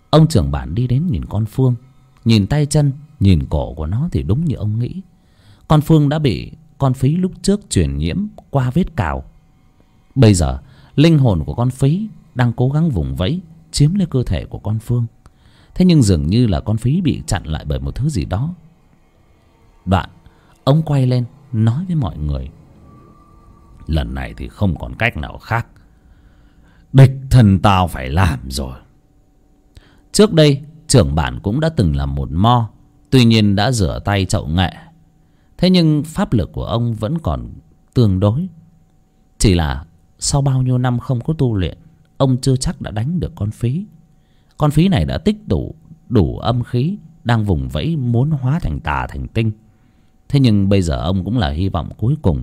Ông trưởng bản đi đến nhìn con Phương, nhìn tay chân, nhìn cổ của nó thì đúng như ông nghĩ. Con Phương đã bị con Phí lúc trước truyền nhiễm qua vết cào. Bây giờ linh hồn của con Phí đang cố gắng vùng vẫy chiếm lấy cơ thể của con Phương. Thế nhưng dường như là con Phí bị chặn lại bởi một thứ gì đó. Đoạn ông quay lên nói với mọi người: lần này thì không còn cách nào khác, đích thân tao phải làm rồi. Trước đây trưởng bản cũng đã từng làm một mo, tuy nhiên đã rửa tay chậu nghệ. Thế nhưng pháp lực của ông vẫn còn tương đối. Chỉ là sau bao nhiêu năm không có tu luyện, ông chưa chắc đã đánh được con Phí. Con Phí này đã tích tụ đủ âm khí, đang vùng vẫy muốn hóa thành tà thành tinh. Thế nhưng bây giờ ông cũng là hy vọng cuối cùng.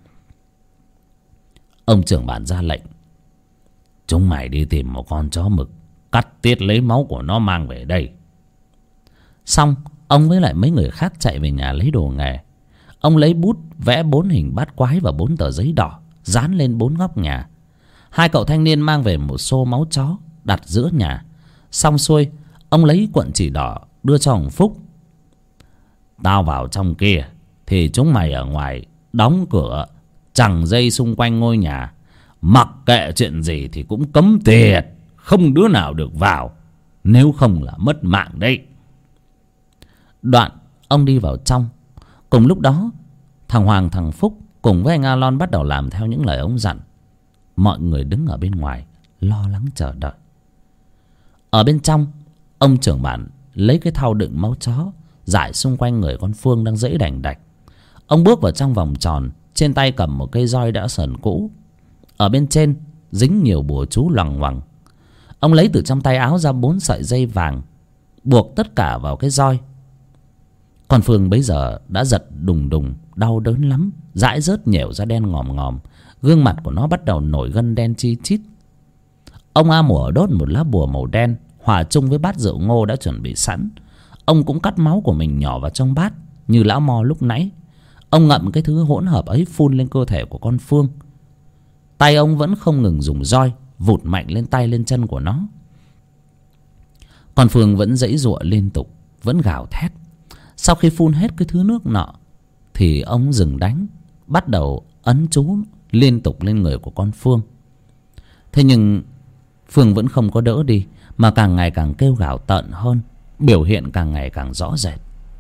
Ông trưởng bản ra lệnh: chúng mày đi tìm một con chó mực, cắt tiết lấy máu của nó mang về đây. Xong ông với lại mấy người khác chạy về nhà lấy đồ nghề. Ông lấy bút vẽ bốn hình bát quái và bốn tờ giấy đỏ, dán lên bốn góc nhà. Hai cậu thanh niên mang về một xô máu chó đặt giữa nhà. Xong xuôi ông lấy cuộn chỉ đỏ đưa cho ông Phúc: tao vào trong kia thì chúng mày ở ngoài đóng cửa, chẳng dây xung quanh ngôi nhà, mặc kệ chuyện gì thì cũng cấm tiệt, không đứa nào được vào, nếu không là mất mạng đấy. Đoạn ông đi vào trong. Cùng lúc đó thằng Hoàng, thằng Phúc cùng với anh Alon bắt đầu làm theo những lời ông dặn. Mọi người đứng ở bên ngoài lo lắng chờ đợi. Ở bên trong, ông trưởng bản lấy cái thau đựng máu chó rải xung quanh người con Phương đang dẫy đành đạch. Ông bước vào trong vòng tròn, trên tay cầm một cây roi đã sờn cũ. Ở bên trên dính nhiều bùa chú loằng ngoằng. Ông lấy từ trong tay áo ra bốn sợi dây vàng, buộc tất cả vào cái roi. Con Phương bấy giờ đã giật đùng đùng, đau đớn lắm, dãi rớt nhểu ra đen ngòm ngòm. Gương mặt của nó bắt đầu nổi gân đen chi chít. Ông A Mùa đốt một lá bùa màu đen hòa chung với bát rượu ngô đã chuẩn bị sẵn. Ông cũng cắt máu của mình nhỏ vào trong bát như lão mo lúc nãy. Ông ngậm cái thứ hỗn hợp ấy phun lên cơ thể của con Phương. Tay ông vẫn không ngừng dùng roi vụt mạnh lên tay lên chân của nó. Con Phương vẫn giãy giụa liên tục, vẫn gào thét. Sau khi phun hết cái thứ nước nọ thì ông dừng đánh, bắt đầu ấn chú liên tục lên người của con Phương. Thế nhưng Phương vẫn không có đỡ đi, mà càng ngày càng kêu gào tợn hơn, biểu hiện càng ngày càng rõ rệt.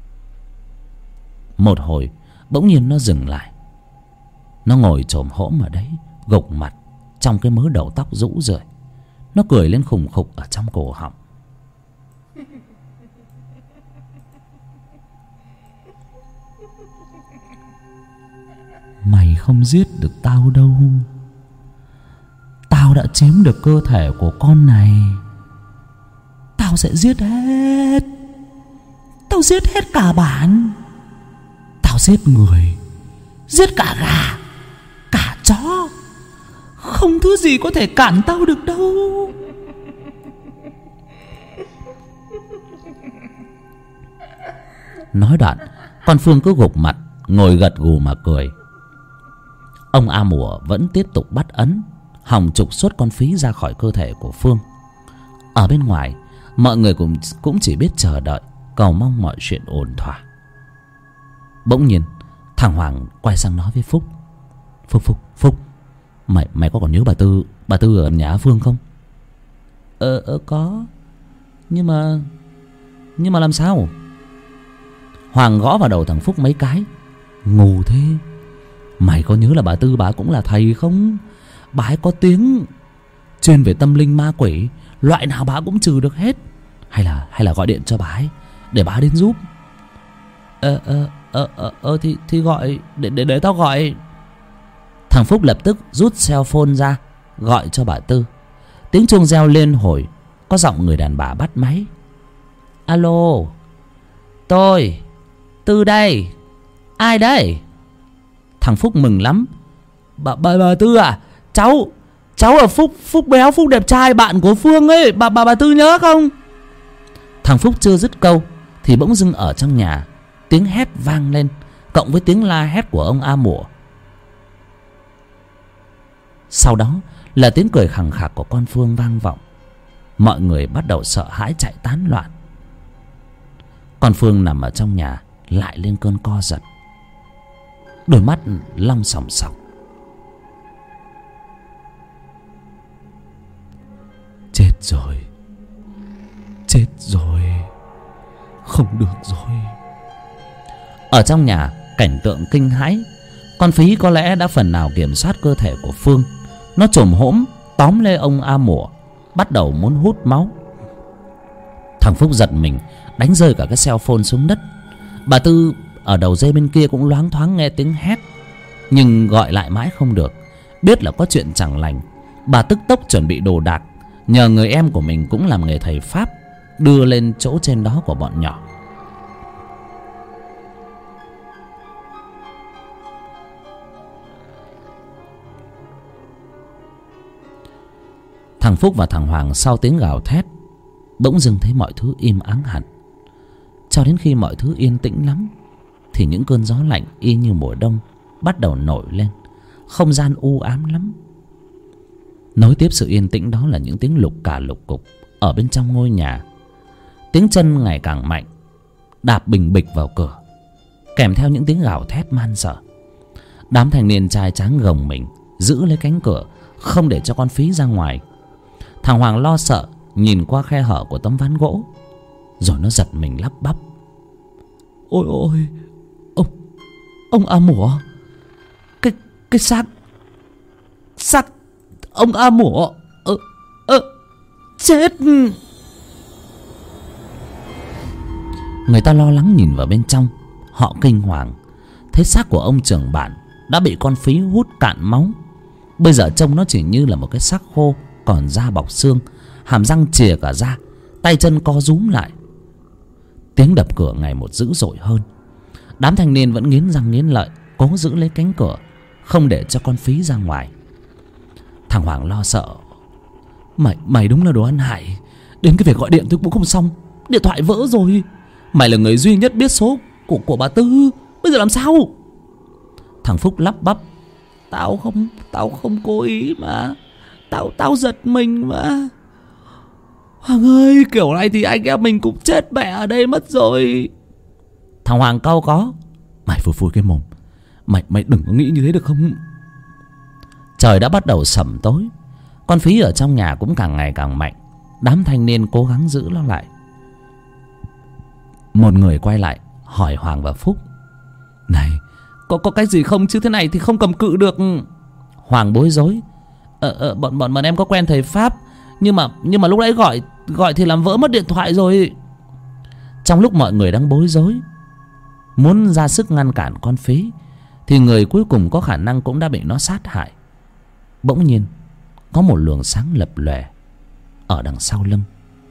Một hồi bỗng nhiên nó dừng lại. Nó ngồi chồm hổm ở đấy, gục mặt trong cái mớ đầu tóc rũ rượi. Nó cười lên khùng khục ở trong cổ họng. Mày không giết được tao đâu. Tao đã chiếm được cơ thể của con này. Tao sẽ giết hết. Tao giết hết cả bản. Tao giết người, giết cả gà, cả chó. Không thứ gì có thể cản tao được đâu. Nói đoạn, con Phương cứ gục mặt, ngồi gật gù mà cười. Ông A Mùa vẫn tiếp tục bắt ấn, hòng trục xuất con Phí ra khỏi cơ thể của Phương. Ở bên ngoài, mọi người cũng, cũng chỉ biết chờ đợi, cầu mong mọi chuyện ổn thỏa. Bỗng nhiên thằng Hoàng quay sang nói với Phúc: Phúc, Phúc, Phúc, Mày mày có còn nhớ bà Tư Bà Tư ở nhà Phương không? Ờ, ờ có. Nhưng mà Nhưng mà làm sao? Hoàng gõ vào đầu thằng Phúc mấy cái. Ngu thế. Mày có nhớ là bà Tư bà cũng là thầy không? Bà ấy có tiếng chuyên về tâm linh ma quỷ, loại nào bà cũng trừ được hết. Hay là hay là gọi điện cho bà ấy để bà đến giúp. Ờ ờ ờ ờ ờ thì thì gọi để để để tao gọi. Thằng Phúc lập tức rút cell phone ra gọi cho bà Tư. Tiếng chuông reo lên hồi, có giọng người đàn bà bắt máy. Alo, tôi Tư đây. Ai đây? Thằng Phúc mừng lắm. Bà bà bà Tư à? Cháu Cháu là Phúc Phúc béo, Phúc đẹp trai, bạn của Phương ấy. Bà bà bà Tư nhớ không? Thằng Phúc chưa dứt câu thì bỗng dưng ở trong nhà tiếng hét vang lên, cộng với tiếng la hét của ông A Mùa. Sau đó là tiếng cười khẳng khặc của con Phương vang vọng. mọi người bắt đầu sợ hãi chạy tán loạn. Còn Phương nằm ở trong nhà lại lên cơn co giật, đôi mắt long sòng sọc. Chết rồi, chết rồi, không được rồi. Ở trong nhà cảnh tượng kinh hãi. Con Phí có lẽ đã phần nào kiểm soát cơ thể của Phương. Nó chồm hổm tóm lấy ông A Mủa, bắt đầu muốn hút máu. Thằng Phúc giật mình, đánh rơi cả cái cell phone xuống đất. Bà Tư ở đầu dây bên kia cũng loáng thoáng nghe tiếng hét, nhưng gọi lại mãi không được. Biết là có chuyện chẳng lành, bà tức tốc chuẩn bị đồ đạc, nhờ người em của mình cũng làm nghề thầy pháp đưa lên chỗ trên đó của bọn nhỏ. Thằng Phúc và thằng Hoàng sau tiếng gào thét bỗng dưng thấy mọi thứ im ắng hẳn. Cho đến khi mọi thứ yên tĩnh lắm thì những cơn gió lạnh y như mùa đông bắt đầu nổi lên. Không gian u ám lắm. Nối tiếp sự yên tĩnh đó là những tiếng lục cả lục cục ở bên trong ngôi nhà. Tiếng chân ngày càng mạnh đạp bình bịch vào cửa, kèm theo những tiếng gào thét man dợ. Đám thanh niên trai tráng gồng mình giữ lấy cánh cửa, không để cho con Phí ra ngoài. Thằng Hoàng lo sợ nhìn qua khe hở của tấm ván gỗ, rồi nó giật mình lắp bắp: Ôi ôi, ông ông A Mủa, cái cái xác xác ông A Mủa, ơ ơ chết. Người ta lo lắng nhìn vào bên trong, họ kinh hoàng thấy xác của ông trưởng bản đã bị con Phí hút cạn máu. Bây giờ trông nó chỉ như là một cái xác khô, còn da bọc xương, hàm răng chìa cả ra, tay chân co rúm lại. Tiếng đập cửa ngày một dữ dội hơn. Đám thanh niên vẫn nghiến răng nghiến lợi cố giữ lấy cánh cửa, không để cho con Phí ra ngoài. Thằng Hoàng lo sợ: Mày mày đúng là đồ ăn hại. Đến cái việc gọi điện tôi cũng không xong, điện thoại vỡ rồi. Mày là người duy nhất biết số của của bà Tư, bây giờ làm sao? Thằng Phúc lắp bắp: Tao không Tao không cố ý mà. Tao Tao giật mình mà. Hoàng ơi, kiểu này thì anh em mình cũng chết mẹ ở đây mất rồi. Thằng Hoàng cau có: Mày phủi phủi cái mồm. Mày mày đừng có nghĩ như thế được không? Trời đã bắt đầu sẩm tối. Con Phí ở trong nhà cũng càng ngày càng mạnh. Đám thanh niên cố gắng giữ nó lại. Một người quay lại hỏi Hoàng và Phúc: Này, có có cái gì không, chứ thế này thì không cầm cự được. Hoàng bối rối: Ờ, ờ bọn bọn bọn em có quen thầy pháp, nhưng mà nhưng mà lúc nãy gọi gọi thì làm vỡ mất điện thoại rồi. Trong lúc mọi người đang bối rối muốn ra sức ngăn cản con Phí, thì người cuối cùng có khả năng cũng đã bị nó sát hại. Bỗng nhiên có một luồng sáng lập lòe ở đằng sau lưng.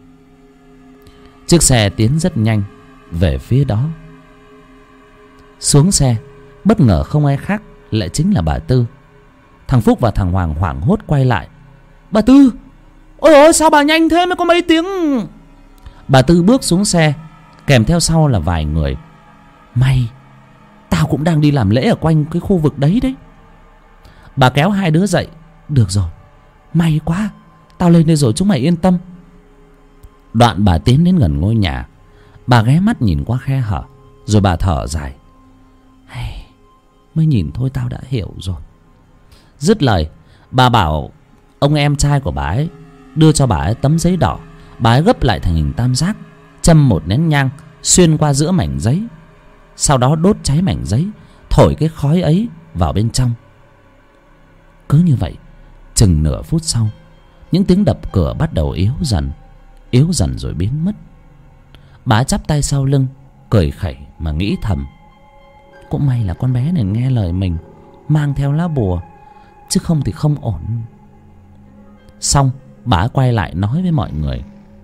Chiếc xe tiến rất nhanh về phía đó. Xuống xe, bất ngờ không ai khác lại chính là bà Tư. Thằng Phúc và thằng Hoàng hoảng hốt quay lại: Bà Tư! Ôi ôi, sao bà nhanh thế, mới có mấy tiếng. Bà Tư bước xuống xe, kèm theo sau là vài người. May, tao cũng đang đi làm lễ ở quanh cái khu vực đấy đấy. Bà kéo hai đứa dậy: Được rồi, may quá, tao lên đây rồi, chúng mày yên tâm. Đoạn bà tiến đến gần ngôi nhà. Bà ghé mắt nhìn qua khe hở, rồi bà thở dài: Hay, mới nhìn thôi tao đã hiểu rồi. Dứt lời, bà bảo ông em trai của bà ấy đưa cho bà ấy tấm giấy đỏ. Bà ấy gấp lại thành hình tam giác, châm một nén nhang xuyên qua giữa mảnh giấy, sau đó đốt cháy mảnh giấy, thổi cái khói ấy vào bên trong. Cứ như vậy, chừng nửa phút sau, những tiếng đập cửa bắt đầu yếu dần, yếu dần rồi biến mất. Bà chắp tay sau lưng, cười khẩy mà nghĩ thầm: Cũng may là con bé này nghe lời mình, mang theo lá bùa, chứ không thì không ổn. Xong, bà quay lại nói với mọi người: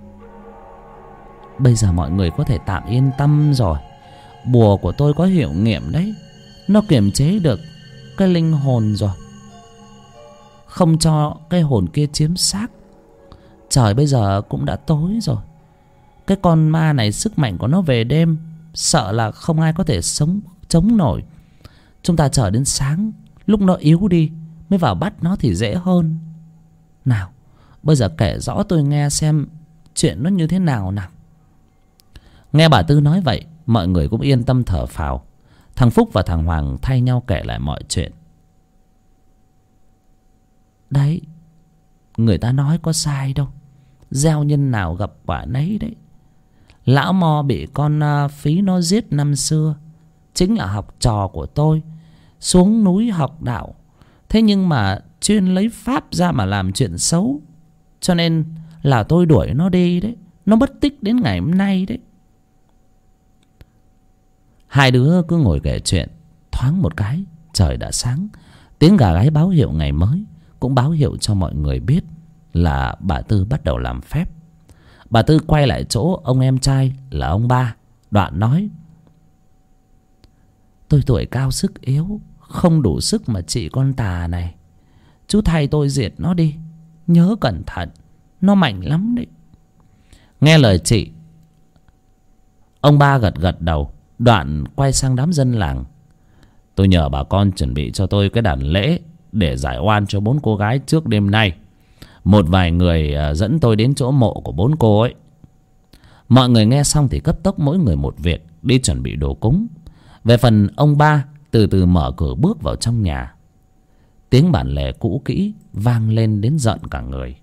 Bây giờ mọi người có thể tạm yên tâm rồi. Bùa của tôi có hiệu nghiệm đấy. Nó kiềm chế được cái linh hồn rồi, không cho cái hồn kia chiếm xác. Trời bây giờ cũng đã tối rồi. Cái con ma này sức mạnh của nó về đêm, sợ là không ai có thể sống chống nổi. Chúng ta chờ đến sáng, lúc nó yếu đi mới vào bắt nó thì dễ hơn. Nào, bây giờ kể rõ tôi nghe xem chuyện nó như thế nào nào. Nghe bà Tư nói vậy, mọi người cũng yên tâm thở phào. Thằng Phúc và thằng Hoàng thay nhau kể lại mọi chuyện. Đấy, người ta nói có sai đâu, gieo nhân nào gặp quả nấy đấy. Lão Mo bị con uh, Phí nó giết năm xưa chính là học trò của tôi, xuống núi học đạo. Thế nhưng mà chuyên lấy pháp ra mà làm chuyện xấu, cho nên là tôi đuổi nó đi đấy. Nó mất tích đến ngày hôm nay đấy. Hai đứa cứ ngồi kể chuyện. Thoáng một cái trời đã sáng. Tiếng gà gáy báo hiệu ngày mới, cũng báo hiệu cho mọi người biết là bà Tư bắt đầu làm phép. Bà Tư quay lại chỗ ông em trai là ông Ba, đoạn nói: tôi tuổi cao sức yếu, không đủ sức mà trị con tà này. Chú thay tôi diệt nó đi, nhớ cẩn thận, nó mạnh lắm đấy. Nghe lời chị, ông Ba gật gật đầu, đoạn quay sang đám dân làng: tôi nhờ bà con chuẩn bị cho tôi cái đàn lễ để giải oan cho bốn cô gái trước đêm nay. Một vài người dẫn tôi đến chỗ mộ của bốn cô ấy. Mọi người nghe xong thì cấp tốc mỗi người một việc đi chuẩn bị đồ cúng. Về phần ông Ba từ từ mở cửa bước vào trong nhà. Tiếng bản lề cũ kỹ vang lên đến giận cả người.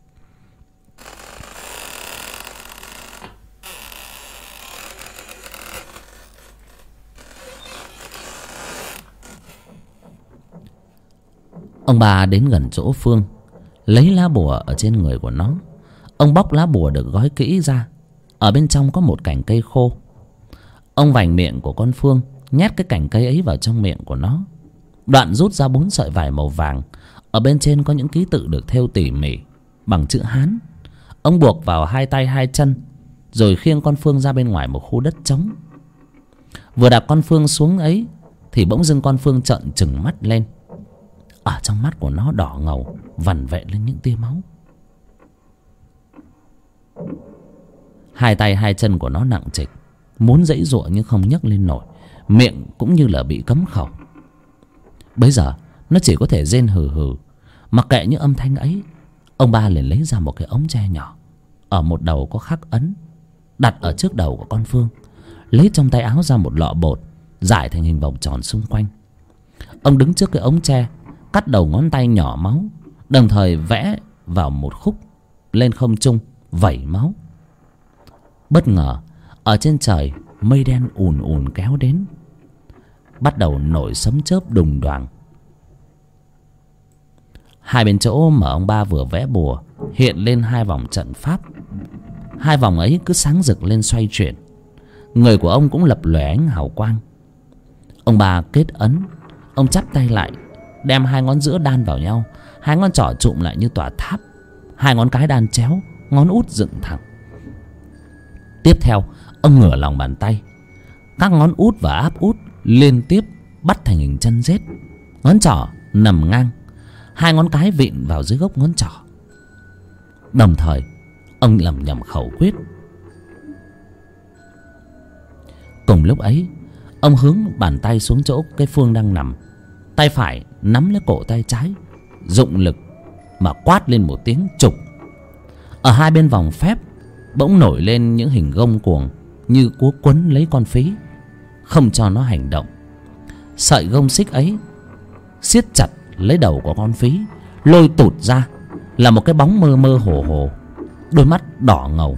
Ông Ba đến gần chỗ Phương, lấy lá bùa ở trên người của nó. Ông bóc lá bùa được gói kỹ ra. Ở bên trong có một cành cây khô. Ông vành miệng của con Phương, nhét cái cành cây ấy vào trong miệng của nó, đoạn rút ra bốn sợi vải màu vàng. Ở bên trên có những ký tự được thêu tỉ mỉ bằng chữ Hán. Ông buộc vào hai tay hai chân, rồi khiêng con Phương ra bên ngoài một khu đất trống. Vừa đặt con Phương xuống ấy thì bỗng dưng con Phương trợn trừng mắt lên. Ở trong mắt của nó đỏ ngầu, vằn vện lên những tia máu. Hai tay hai chân của nó nặng trịch, muốn giãy giụa nhưng không nhấc lên nổi. Miệng cũng như là bị cấm khẩu. Bấy giờ nó chỉ có thể rên hừ hừ. Mặc kệ những âm thanh ấy, ông Ba liền lấy ra một cái ống tre nhỏ, ở một đầu có khắc ấn, đặt ở trước đầu của con Phương. Lấy trong tay áo ra một lọ bột, rải thành hình vòng tròn xung quanh. Ông đứng trước cái ống tre, cắt đầu ngón tay nhỏ máu, đồng thời vẽ vào một khúc lên không trung, vẩy máu. Bất ngờ ở trên trời mây đen ùn ùn kéo đến, bắt đầu nổi sấm chớp đùng đoàng. Hai bên chỗ mà ông Ba vừa vẽ bùa hiện lên hai vòng trận pháp. Hai vòng ấy cứ sáng rực lên xoay chuyển. Người của ông cũng lập lòe ánh hào quang. Ông Ba kết ấn. Ông chắp tay lại, đem hai ngón giữa đan vào nhau. Hai ngón trỏ trụm lại như tòa tháp. Hai ngón cái đan chéo, ngón út dựng thẳng. Tiếp theo ông ngửa lòng bàn tay. Các ngón út và áp út liên tiếp bắt thành hình chân rết. Ngón trỏ nằm ngang, hai ngón cái vịn vào dưới gốc ngón trỏ. Đồng thời ông lẩm nhẩm khẩu quyết. Cùng lúc ấy, ông hướng bàn tay xuống chỗ cái Phương đang nằm. Tay phải nắm lấy cổ tay trái, dụng lực mà quát lên một tiếng trục. Ở hai bên vòng phép bỗng nổi lên những hình gông cuồng như cố quấn lấy con Phí, không cho nó hành động. Sợi gông xích ấy siết chặt lấy đầu của con Phí, lôi tụt ra là một cái bóng mơ mơ hồ hồ, đôi mắt đỏ ngầu.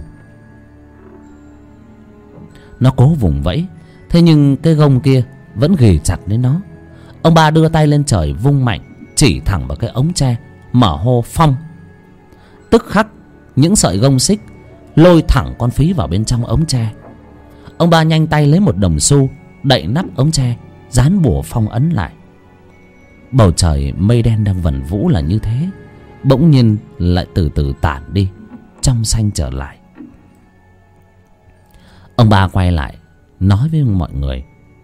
Nó cố vùng vẫy, thế nhưng cái gông kia vẫn ghì chặt lấy nó. Ông Ba đưa tay lên trời vung mạnh, chỉ thẳng vào cái ống tre, mở hô phong. Tức khắc những sợi gông xích lôi thẳng con Phí vào bên trong ống tre. Ông Ba nhanh tay lấy một đồng xu, đậy nắp ống tre, dán bùa phong ấn lại. Bầu trời mây đen đang vần vũ là như thế, bỗng nhiên lại từ từ tản đi, trong xanh trở lại. Ông Ba quay lại nói với mọi người: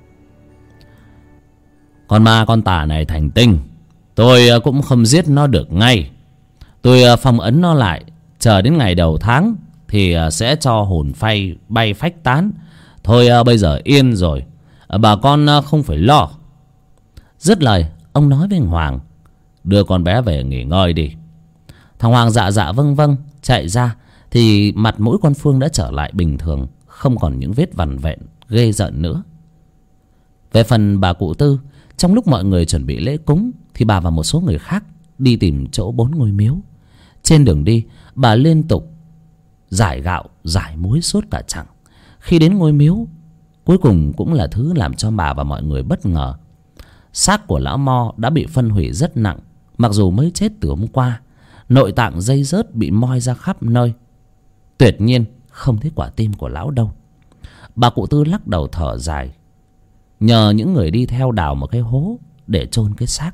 con ma con tà này thành tinh, tôi cũng không giết nó được ngay. Tôi phong ấn nó lại, chờ đến ngày đầu tháng thì sẽ cho hồn phay bay phách tán. Thôi bây giờ yên rồi, bà con không phải lo. Dứt lời, ông nói với Hoàng: đưa con bé về nghỉ ngơi đi. Thằng Hoàng dạ dạ vâng vâng chạy ra, thì mặt mũi con Phương đã trở lại bình thường, không còn những vết vằn vện ghê rợn nữa. Về phần bà cụ Tư, trong lúc mọi người chuẩn bị lễ cúng thì bà và một số người khác đi tìm chỗ bốn ngôi miếu. Trên đường đi, bà liên tục giải gạo giải muối suốt cả chặng. Khi đến ngôi miếu, cuối cùng cũng là thứ làm cho bà và mọi người bất ngờ. Xác của lão Mo đã bị phân hủy rất nặng, mặc dù mới chết từ hôm qua. Nội tạng dây rớt bị moi ra khắp nơi. Tuyệt nhiên không thấy quả tim của lão đâu. Bà cụ Tư lắc đầu thở dài, nhờ những người đi theo đào một cái hố để chôn cái xác.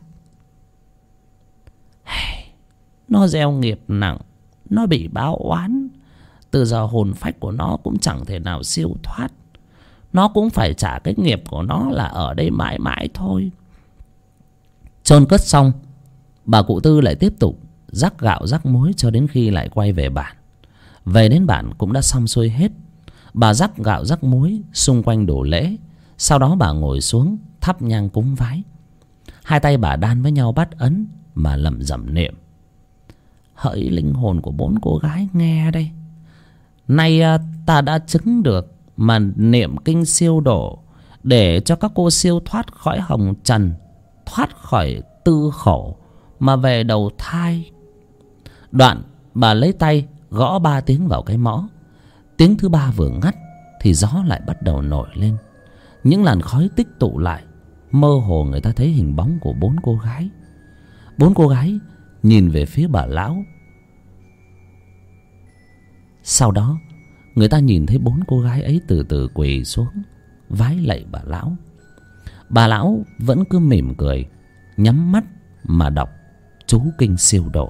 Nó gieo nghiệp nặng, nó bị báo oán. Từ giờ hồn phách của nó cũng chẳng thể nào siêu thoát. Nó cũng phải trả cái nghiệp của nó là ở đây mãi mãi thôi. Chôn cất xong, bà cụ Tư lại tiếp tục rắc gạo rắc muối cho đến khi lại quay về bản. Về đến bản cũng đã xong xuôi hết. Bà rắc gạo rắc muối xung quanh đồ lễ. Sau đó bà ngồi xuống thắp nhang cúng vái. Hai tay bà đan với nhau bắt ấn mà lẩm rẩm niệm: hỡi linh hồn của bốn cô gái nghe đây, nay ta đã chứng được mà niệm kinh siêu độ, để cho các cô siêu thoát khỏi hồng trần, thoát khỏi tư khổ mà về đầu thai. Đoạn bà lấy tay gõ ba tiếng vào cái mõ. Tiếng thứ ba vừa ngắt thì gió lại bắt đầu nổi lên. Những làn khói tích tụ lại, mơ hồ người ta thấy hình bóng của bốn cô gái. Bốn cô gái nhìn về phía bà lão. Sau đó người ta nhìn thấy bốn cô gái ấy từ từ quỳ xuống vái lạy bà lão. Bà lão vẫn cứ mỉm cười, nhắm mắt mà đọc chú kinh siêu độ.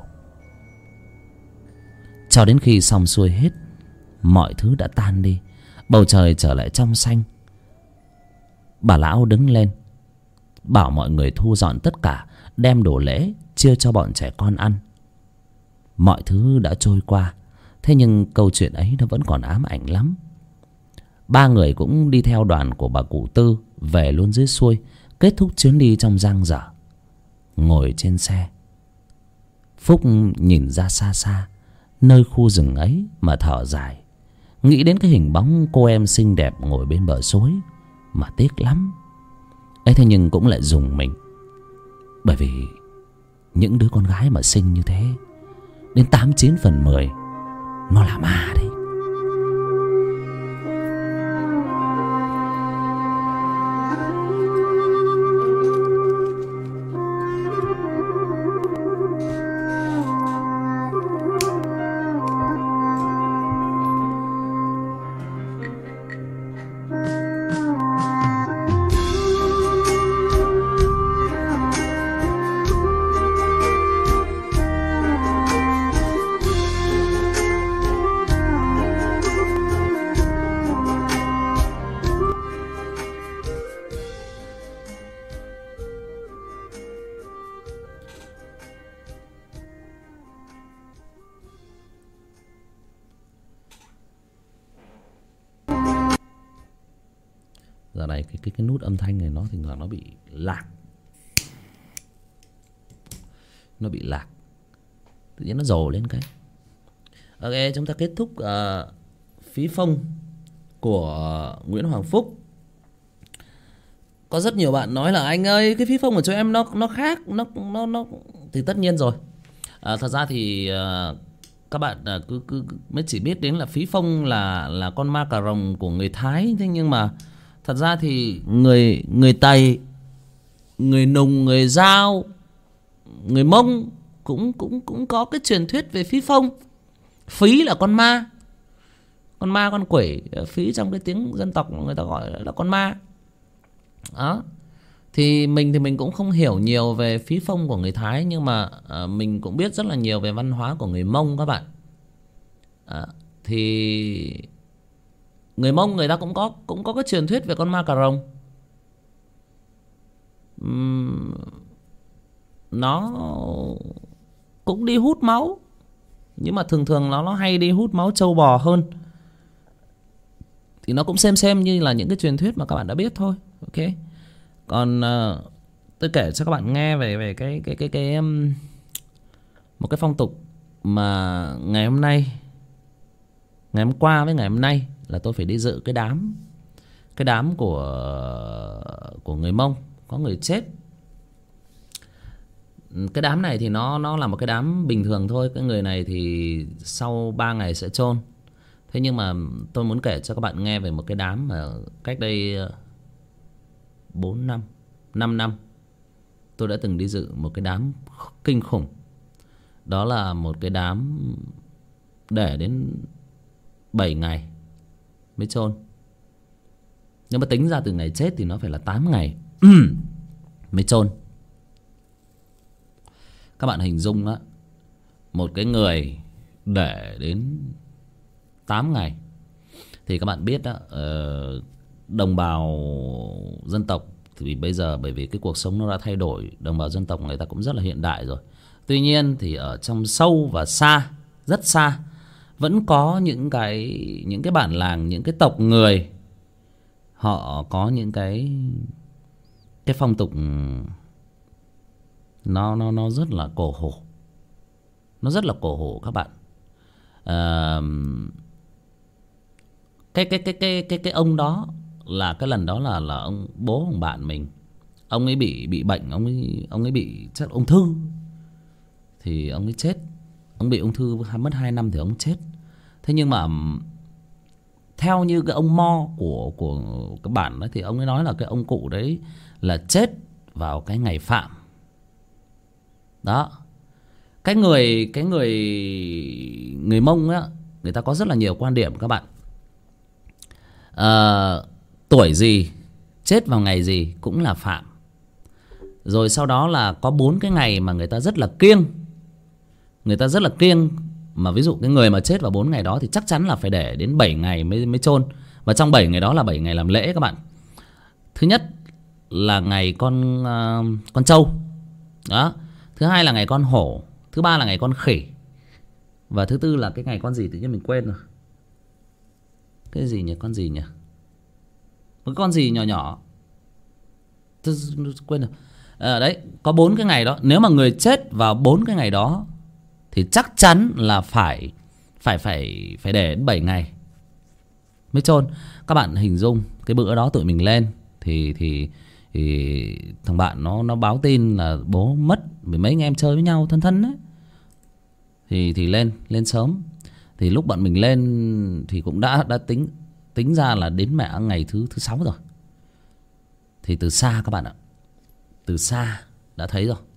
Cho đến khi xong xuôi hết, mọi thứ đã tan đi, bầu trời trở lại trong xanh. Bà lão đứng lên bảo mọi người thu dọn tất cả, đem đồ lễ chia cho bọn trẻ con ăn. Mọi thứ đã trôi qua, thế nhưng câu chuyện ấy nó vẫn còn ám ảnh lắm. Ba người cũng đi theo đoàn của bà cụ Tư về luôn dưới xuôi, kết thúc chuyến đi trong dang dở. Ngồi trên xe, Phúc nhìn ra xa xa nơi khu rừng ấy mà thở dài, nghĩ đến cái hình bóng cô em xinh đẹp ngồi bên bờ suối mà tiếc lắm. ấy thế nhưng cũng lại rùng mình, bởi vì những đứa con gái mà xinh như thế, đến tám chín phần mười nó là ma đấy. Giờ này cái cái cái nút âm thanh này nó thỉnh thoảng nó bị lạc, nó bị lạc, tự nhiên nó rồ lên cái. Ok, chúng ta kết thúc uh, Phí Phong của Nguyễn Hoàng Phúc. Có rất nhiều bạn nói là anh ơi, cái Phí Phong của chỗ em nó nó khác, nó nó nó thì tất nhiên rồi. Uh, thật ra thì uh, các bạn uh, cứ cứ mới chỉ biết đến là Phí Phong là là con ma cà rồng của người Thái, thế nhưng mà thật ra thì người người Tây, người Nùng, người Dao, người Mông cũng cũng cũng có cái truyền thuyết về Phí Phong. Phí là con ma, con ma con quỷ. Phí trong cái tiếng dân tộc người ta gọi là con ma. Đó. Thì mình thì mình cũng không hiểu nhiều về Phí Phong của người Thái, nhưng mà à, mình cũng biết rất là nhiều về văn hóa của người Mông các bạn. À, thì người Mông người ta cũng có cũng có cái truyền thuyết về con ma cà rồng. Uhm, nó cũng đi hút máu, nhưng mà thường thường nó nó hay đi hút máu trâu bò hơn. Thì nó cũng xem xem như là những cái truyền thuyết mà các bạn đã biết thôi. Ok. Còn uh, tôi kể cho các bạn nghe về về cái cái cái cái um, một cái phong tục mà ngày hôm nay Ngày hôm qua với ngày hôm nay là tôi phải đi dự cái đám, cái đám của của người Mông, có người chết. Cái đám này thì nó nó là một cái đám bình thường thôi. Cái người này thì sau ba ngày sẽ chôn. Thế nhưng mà tôi muốn kể cho các bạn nghe về một cái đám mà cách đây bốn năm, năm năm tôi đã từng đi dự một cái đám kinh khủng. Đó là một cái đám để đến bảy ngày mới chôn. Nhưng mà tính ra từ ngày chết thì nó phải là tám ngày mới chôn. Các bạn hình dung á, một cái người để đến tám ngày. Thì các bạn biết đó, đồng bào dân tộc thì bây giờ bởi vì cái cuộc sống nó đã thay đổi, đồng bào dân tộc người ta cũng rất là hiện đại rồi. Tuy nhiên thì ở trong sâu và xa, rất xa, vẫn có những cái những cái bản làng, những cái tộc người họ có những cái cái phong tục nó nó nó rất là cổ hủ. Nó rất là cổ hủ các bạn. À, cái cái cái cái cái cái ông đó là cái lần đó là là ông bố ông bạn mình. Ông ấy bị bị bệnh, ông ấy ông ấy bị chắc ung thư. Thì ông ấy chết. Ông bị ung thư mất hai năm thì ông chết. Thế nhưng mà theo như cái ông mo của của cái bản đó thì ông ấy nói là cái ông cụ đấy là chết vào cái ngày phạm. Đó. Cái người cái người người Mông á, người ta có rất là nhiều quan điểm các bạn. À, tuổi gì chết vào ngày gì cũng là phạm. Rồi sau đó là có bốn cái ngày mà người ta rất là kiêng. Người ta rất là kiêng. Mà ví dụ cái người mà chết vào bốn ngày đó thì chắc chắn là phải để đến bảy ngày mới mới chôn. Và trong bảy ngày đó là bảy ngày làm lễ các bạn. Thứ nhất là ngày con uh, con trâu. Đó. Thứ hai là ngày con hổ. Thứ ba là ngày con khỉ. Và thứ tư là cái ngày con gì tự nhiên mình quên rồi. Cái gì nhỉ? Con gì nhỉ? Một con gì nhỏ nhỏ. Tôi quên rồi. À, đấy, có bốn cái ngày đó. Nếu mà người chết vào bốn cái ngày đó thì chắc chắn là phải phải phải phải để đến bảy ngày mới chôn. Các bạn hình dung cái bữa đó tụi mình lên thì thì thì thằng bạn nó nó báo tin là bố mất, vì mấy anh em chơi với nhau thân thân đấy. Thì thì lên lên sớm. Thì lúc bọn mình lên thì cũng đã đã tính tính ra là đến mẹ ngày thứ thứ sáu rồi. Thì từ xa các bạn ạ, từ xa đã thấy rồi.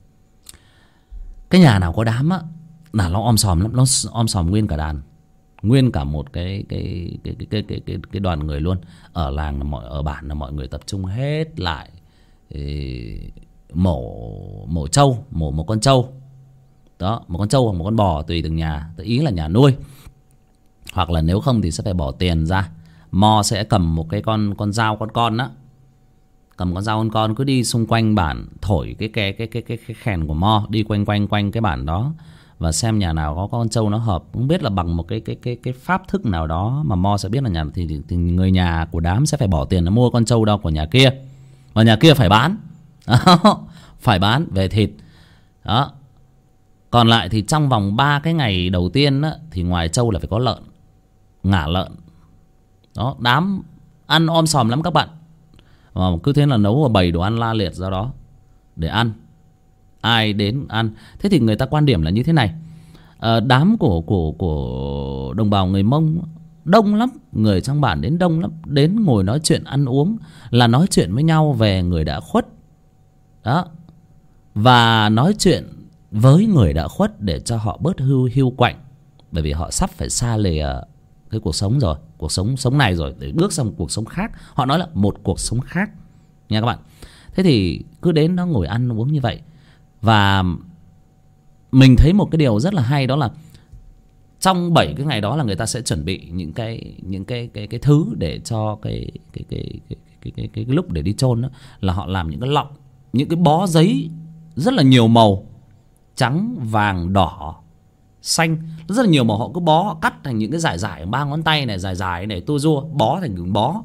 Cái nhà nào có đám á là nó om sòm lắm, nó om sòm nguyên cả đàn, nguyên cả một cái cái cái cái cái cái cái, cái đoàn người luôn. Ở làng là mọi ở bản là mọi người tập trung hết lại, thì mổ mổ trâu, mổ một con trâu đó, một con trâu hoặc một con bò tùy từng nhà, ý là nhà nuôi, hoặc là nếu không thì sẽ phải bỏ tiền ra. Mo sẽ cầm một cái con con dao con con đó, cầm con dao con con cứ đi xung quanh bản, thổi cái cái cái cái cái, cái khèn của Mo, đi quanh quanh quanh cái bản đó và xem nhà nào có con trâu nó hợp. Không biết là bằng một cái cái cái cái pháp thức nào đó mà Mo sẽ biết là nhà thì, thì người nhà của đám sẽ phải bỏ tiền để mua con trâu đó của nhà kia, và nhà kia phải bán phải bán về thịt đó. Còn lại thì trong vòng ba cái ngày đầu tiên á, thì ngoài trâu là phải có lợn, ngả lợn đó. Đám ăn om sòm lắm các bạn. Và cứ thế là nấu và bày đồ ăn la liệt ra đó để ăn, ai đến ăn. Thế thì người ta quan điểm là như thế này. À, đám của của của đồng bào người Mông đông lắm, người trong bản đến đông lắm, đến ngồi nói chuyện ăn uống là nói chuyện với nhau về người đã khuất đó, và nói chuyện với người đã khuất để cho họ bớt hưu hưu quạnh, bởi vì họ sắp phải xa lìa cái cuộc sống rồi, cuộc sống sống này rồi, để bước sang một cuộc sống khác. Họ nói là một cuộc sống khác nha các bạn. Thế thì cứ đến đó ngồi ăn uống như vậy. Và mình thấy một cái điều rất là hay, đó là trong bảy cái ngày đó là người ta sẽ chuẩn bị những cái những cái cái cái thứ để cho cái cái cái cái cái, cái, cái, cái lúc để đi chôn đó, là họ làm những cái lọng, những cái bó giấy rất là nhiều màu, trắng, vàng, đỏ, xanh, rất là nhiều màu. Họ cứ bó, họ cắt thành những cái dải dải ba ngón tay này, dài dài này, tua rua, bó thành những bó.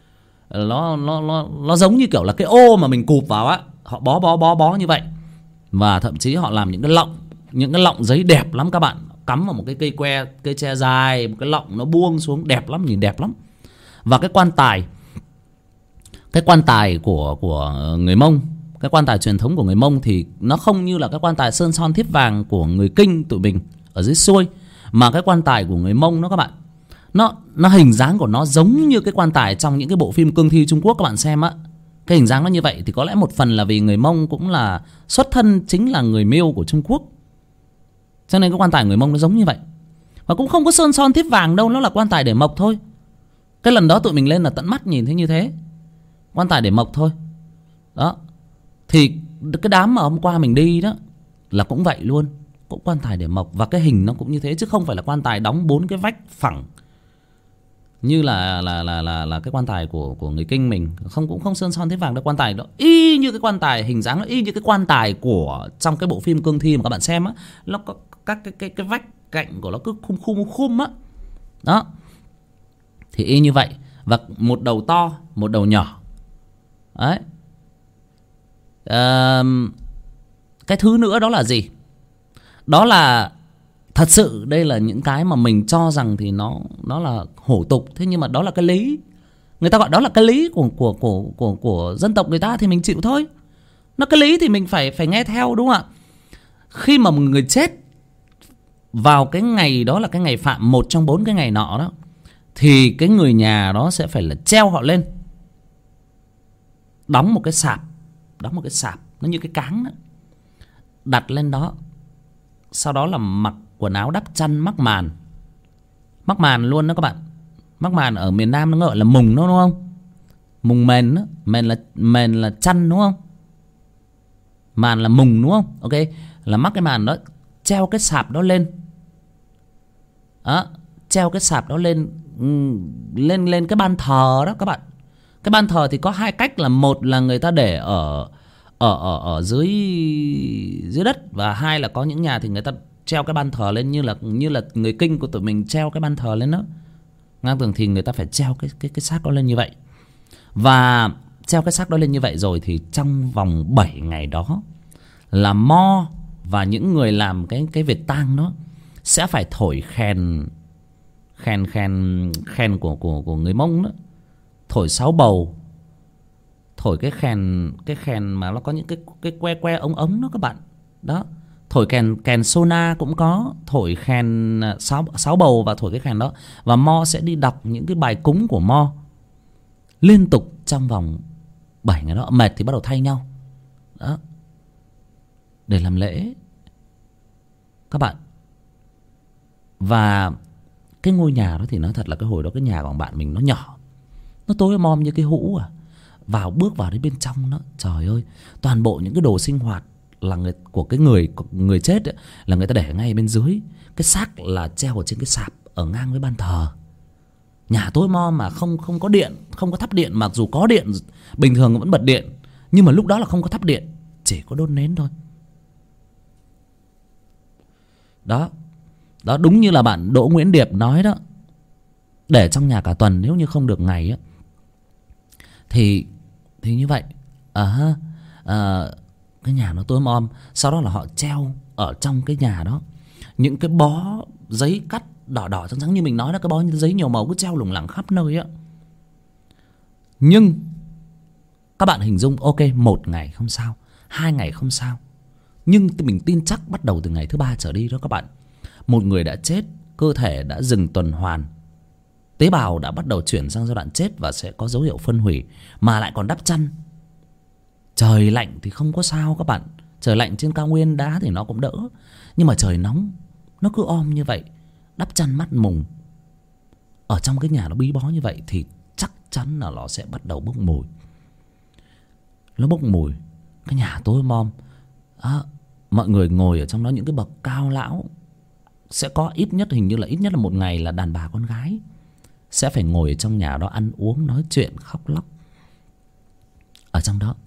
Nó nó nó nó giống như kiểu là cái ô mà mình cụp vào á, họ bó bó bó bó như vậy. Và thậm chí họ làm những cái lọng, những cái lọng giấy đẹp lắm các bạn. cắm vào một cái cây que, cây tre dài, một cái lọng nó buông xuống, đẹp lắm, nhìn đẹp lắm. Và cái quan tài, cái quan tài của của người Mông, cái quan tài truyền thống của người Mông thì nó không như là cái quan tài sơn son thiếp vàng của người Kinh tụi mình ở dưới xuôi, mà cái quan tài của người Mông nó các bạn, nó nó hình dáng của nó giống như cái quan tài trong những cái bộ phim cương thi Trung Quốc các bạn xem á. Cái hình dáng nó như vậy thì có lẽ một phần là vì người Mông cũng là xuất thân chính là người Miêu của Trung Quốc, cho nên cái quan tài người Mông nó giống như vậy. Và cũng không có sơn son thiếp vàng đâu, nó là quan tài để mộc thôi. Cái lần đó tụi mình lên là tận mắt nhìn thấy như thế, quan tài để mộc thôi. Đó. Thì cái đám mà hôm qua mình đi đó là cũng vậy luôn, cũng quan tài để mộc. Và cái hình nó cũng như thế, chứ không phải là quan tài đóng bốn cái vách phẳng như là là là là là cái quan tài của của người Kinh mình. Không, cũng không sơn son thiếp vàng đâu. Quan tài đó y như cái quan tài, hình dáng nó y như cái quan tài của trong cái bộ phim cương thi mà các bạn xem á, nó có các cái cái cái vách cạnh của nó cứ khum khum khum á. Đó. Thì y như vậy, và một đầu to, một đầu nhỏ. Đấy. À, cái thứ nữa đó là gì? Đó là thật sự đây là những cái mà mình cho rằng thì nó nó là hổ tục, thế nhưng mà đó là cái lý. Người ta gọi đó là cái lý của của của của của dân tộc người ta thì mình chịu thôi. Nó cái lý thì mình phải phải nghe theo, đúng không ạ? Khi mà một người chết vào cái ngày đó là cái ngày phạm một trong bốn cái ngày nọ đó, thì cái người nhà đó sẽ phải là treo họ lên, đóng một cái sạp, đóng một cái sạp nó như cái cáng đó, đặt lên đó. Sau đó là mặc quần áo đắp chăn, mắc màn, mắc màn luôn đó các bạn. Mắc màn ở miền Nam nó gọi là mùng đó, đúng không? Mùng mền đó, mền là mền là chăn đúng không? Màn là mùng đúng không? Ok, là mắc cái màn đó, treo cái sạp đó lên. Đó, treo cái sạp đó lên lên lên cái ban thờ đó các bạn. Cái ban thờ thì có hai cách, là một là người ta để ở ở ở ở dưới dưới đất, và hai là có những nhà thì người ta treo cái ban thờ lên như là như là người Kinh của tụi mình treo cái ban thờ lên đó. Ngang tường thì người ta phải treo cái cái cái xác đó lên như vậy. Và treo cái xác đó lên như vậy rồi thì trong vòng bảy ngày đó là mo và những người làm cái cái việc tang đó sẽ phải thổi khen khen khen khen của của của người Mông đó, thổi sáo bầu, thổi cái khen cái khen mà nó có những cái cái que que ống ống đó các bạn. Đó, thổi kèn kèn sona cũng có, thổi kèn sáo sáo bầu và thổi cái kèn đó. Và mo sẽ đi đọc những cái bài cúng của mo liên tục trong vòng bảy ngày đó. Mệt thì bắt đầu thay nhau. Đó, để làm lễ các bạn. Và cái ngôi nhà đó thì nói thật là cái hồi đó cái nhà của bạn mình nó nhỏ, nó tối mom như cái hũ à. Vào bước vào đến bên trong đó, trời ơi, toàn bộ những cái đồ sinh hoạt là người của cái người người chết ấy, là người ta để ngay bên dưới. Cái xác là treo ở trên cái sạp ở ngang với ban thờ. Nhà tối mom mà không không có điện, không có thắp điện, mặc dù có điện bình thường vẫn bật điện, nhưng mà lúc đó là không có thắp điện, chỉ có đốt nến thôi. Đó. Đó, đúng như là bạn Đỗ Nguyễn Điệp nói đó. Để trong nhà cả tuần, nếu như không được ngày á thì thì như vậy. À, à, cái nhà nó tối om. Sau đó là họ treo ở trong cái nhà đó những cái bó giấy cắt đỏ đỏ trắng trắng như mình nói đó, cái bó giấy nhiều màu cứ treo lủng lẳng khắp nơi á. Nhưng các bạn hình dung, ok, một ngày không sao, hai ngày không sao, nhưng mình tin chắc bắt đầu từ ngày thứ ba trở đi đó các bạn, một người đã chết, cơ thể đã dừng tuần hoàn, tế bào đã bắt đầu chuyển sang giai đoạn chết và sẽ có dấu hiệu phân hủy, mà lại còn đắp chăn. Trời lạnh thì không có sao các bạn, trời lạnh trên cao nguyên đá thì nó cũng đỡ, nhưng mà trời nóng nó cứ om như vậy, đắp chăn mắt mùng ở trong cái nhà nó bí bó như vậy thì chắc chắn là nó sẽ bắt đầu bốc mùi. Nó bốc mùi, cái nhà tối mom à, mọi người ngồi ở trong đó, những cái bậc cao lão sẽ có ít nhất, hình như là ít nhất là một ngày là đàn bà con gái sẽ phải ngồi ở trong nhà đó ăn uống, nói chuyện, khóc lóc ở trong đó.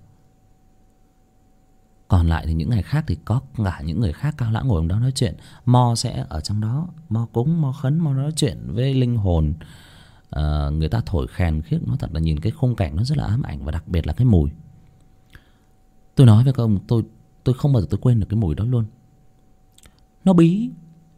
Còn lại thì những ngày khác thì có cả những người khác cao lão ngồi ở đó nói chuyện. Mo sẽ ở trong đó, mo cúng, mo khấn, mo nói chuyện với linh hồn. à, Người ta thổi khèn khiếc. Nói thật là nhìn cái khung cảnh nó rất là ám ảnh, và đặc biệt là cái mùi. Tôi nói với các ông, tôi tôi không bao giờ tôi quên được cái mùi đó luôn. Nó bí.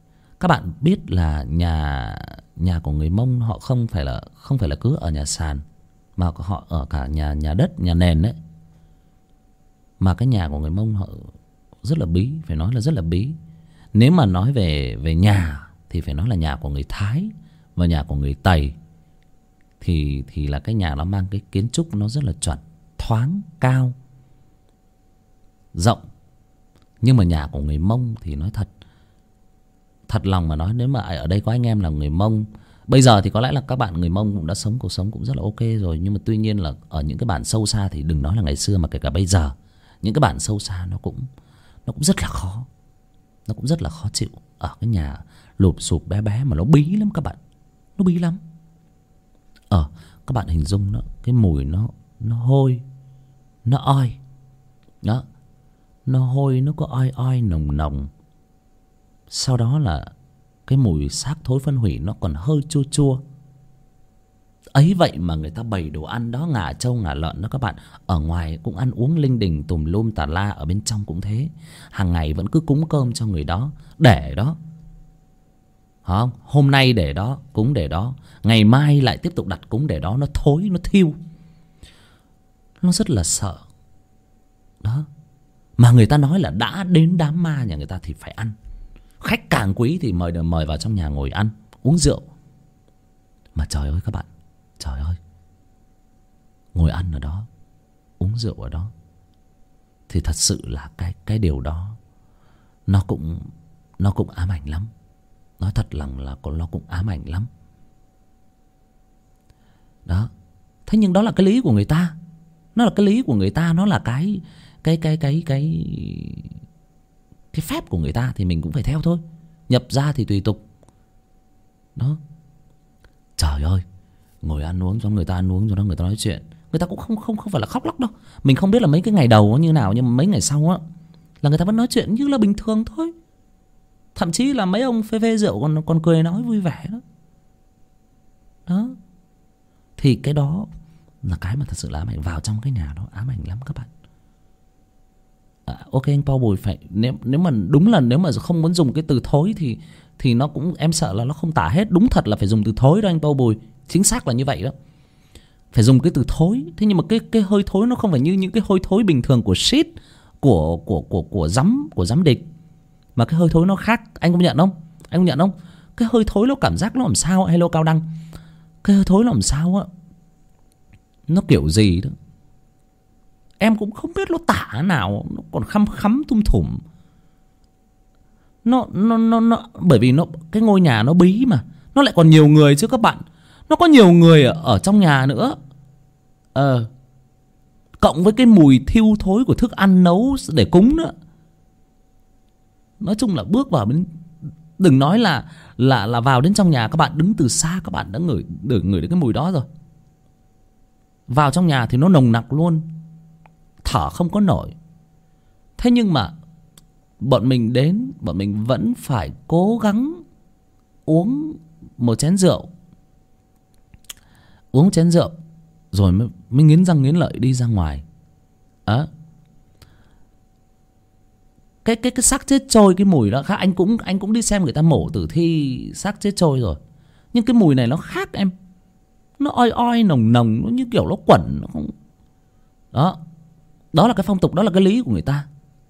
Các bạn biết là nhà nhà của người Mông họ không phải là không phải là cứ ở nhà sàn, mà họ ở cả nhà nhà đất, nhà nền đấy. Mà cái nhà của người Mông họ rất là bí, phải nói là rất là bí. Nếu mà nói về về nhà thì phải nói là nhà của người Thái và nhà của người Tày thì thì là cái nhà nó mang cái kiến trúc nó rất là chuẩn, thoáng, cao, rộng. Nhưng mà nhà của người Mông thì nói thật, thật lòng mà nói, nếu mà ở đây có anh em là người Mông, bây giờ thì có lẽ là các bạn người Mông cũng đã sống cuộc sống cũng rất là ok rồi. Nhưng mà tuy nhiên là ở những cái bản sâu xa thì đừng nói là ngày xưa mà kể cả bây giờ, những cái bản sâu xa nó cũng nó cũng rất là khó, nó cũng rất là khó chịu. Ở cái nhà lụp xụp bé bé mà nó bí lắm các bạn, nó bí lắm. Ờ, các bạn hình dung nó, cái mùi nó nó hôi, nó oi đó, nó hôi, nó có oi oi nồng nồng. Sau đó là cái mùi xác thối phân hủy nó còn hơi chua chua. Ấy vậy mà người ta bày đồ ăn đó, ngả trâu ngả lợn đó các bạn. Ở ngoài cũng ăn uống linh đình tùm lum tà la, ở bên trong cũng thế. Hàng ngày vẫn cứ cúng cơm cho người đó, để đó. Không? Hôm nay để đó, cúng để đó, ngày mai lại tiếp tục đặt cúng để đó. Nó thối, nó thiêu, nó rất là sợ đó. Mà người ta nói là đã đến đám ma nhà người ta thì phải ăn. Khách càng quý thì mời mời vào trong nhà ngồi ăn, uống rượu. Mà trời ơi các bạn, trời ơi, ngồi ăn ở đó, uống rượu ở đó thì thật sự là cái cái điều đó nó cũng nó cũng ám ảnh lắm. Nói thật lòng là nó cũng ám ảnh lắm đó. Thế nhưng đó là cái lý của người ta, nó là cái lý của người ta, nó là cái cái cái cái cái cái phép của người ta thì mình cũng phải theo thôi. Nhập ra thì tùy tục đó. Trời ơi, ngồi ăn uống cho người ta ăn uống cho nó, người ta nói chuyện, người ta cũng không không không phải là khóc lóc đâu. Mình không biết là mấy cái ngày đầu nó như nào, nhưng mà mấy ngày sau á là người ta vẫn nói chuyện như là bình thường thôi. Thậm chí là mấy ông phê phê rượu còn còn cười nói vui vẻ đó. Đó. Thì cái đó là cái mà thật sự là ám ảnh. Vào trong cái nhà đó ám ảnh lắm các bạn. À, ok anh Paul Bùi, phải nếu nếu mà đúng là nếu mà không muốn dùng cái từ thối thì thì nó cũng, em sợ là nó không tả hết. Đúng thật là phải dùng từ thối đó anh Paul Bùi, chính xác là như vậy đó, phải dùng cái từ thối. Thế nhưng mà cái cái hơi thối nó không phải như những cái hơi thối bình thường của shit, của của của của giám của giám địch, mà cái hơi thối nó khác. Anh công nhận không? Anh công nhận không? Cái hơi thối nó cảm giác nó làm sao? Hello Cao Đăng, cái hơi thối nó làm sao á, nó kiểu gì đó em cũng không biết nó tả nào, nó còn khăm khắm thum thủm. Nó nó nó nó bởi vì nó cái ngôi nhà nó bí mà, nó lại còn nhiều người chứ các bạn. Nó có nhiều người ở, ở trong nhà nữa. Ờ cộng với cái mùi thiêu thối của thức ăn nấu để cúng nữa. Nói chung là bước vào bên, đừng nói là là là vào đến trong nhà, các bạn đứng từ xa các bạn đã ngửi được ngửi được cái mùi đó rồi. Vào trong nhà thì nó nồng nặc luôn, thở không có nổi. Thế nhưng mà bọn mình đến, bọn mình vẫn phải cố gắng uống một chén rượu, uống chén rượu rồi mới, mới nghiến răng nghiến lợi đi ra ngoài. Đó. Cái cái cái xác chết trôi, cái mùi đó khác. Anh cũng anh cũng đi xem người ta mổ tử thi xác chết trôi rồi, nhưng cái mùi này nó khác em. Nó oi oi nồng nồng, nó như kiểu nó quẩn, nó không. Đó. Đó là cái phong tục, đó là cái lý của người ta.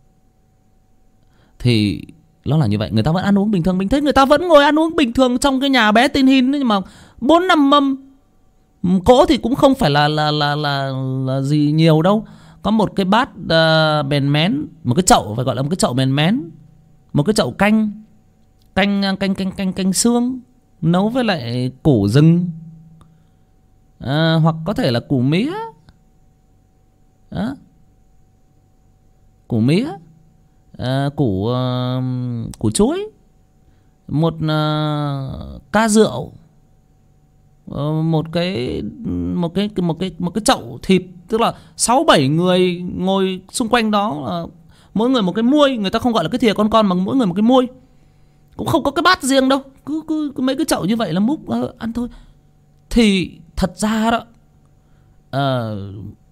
Thì nó là như vậy. Người ta vẫn ăn uống bình thường. Mình thấy người ta vẫn ngồi ăn uống bình thường trong cái nhà bé tin hin. Nhưng mà bốn năm mâm cỗ thì cũng không phải là là là là, là gì nhiều đâu. Có một cái bát uh, bèn mén, một cái chậu, phải gọi là một cái chậu bèn mén, một cái chậu canh canh canh canh canh canh xương nấu với lại củ rừng, à, hoặc có thể là củ mía. Đó. Củ mía, à, củ uh, củ chuối, một uh, ca rượu, uh, một cái một cái một cái một cái chậu thịt. Tức là sáu bảy người ngồi xung quanh đó, uh, mỗi người một cái muôi. Người ta không gọi là cái thìa con con mà mỗi người một cái muôi, cũng không có cái bát riêng đâu, cứ cứ, cứ mấy cái chậu như vậy là múc uh, ăn thôi. Thì thật ra đó, uh,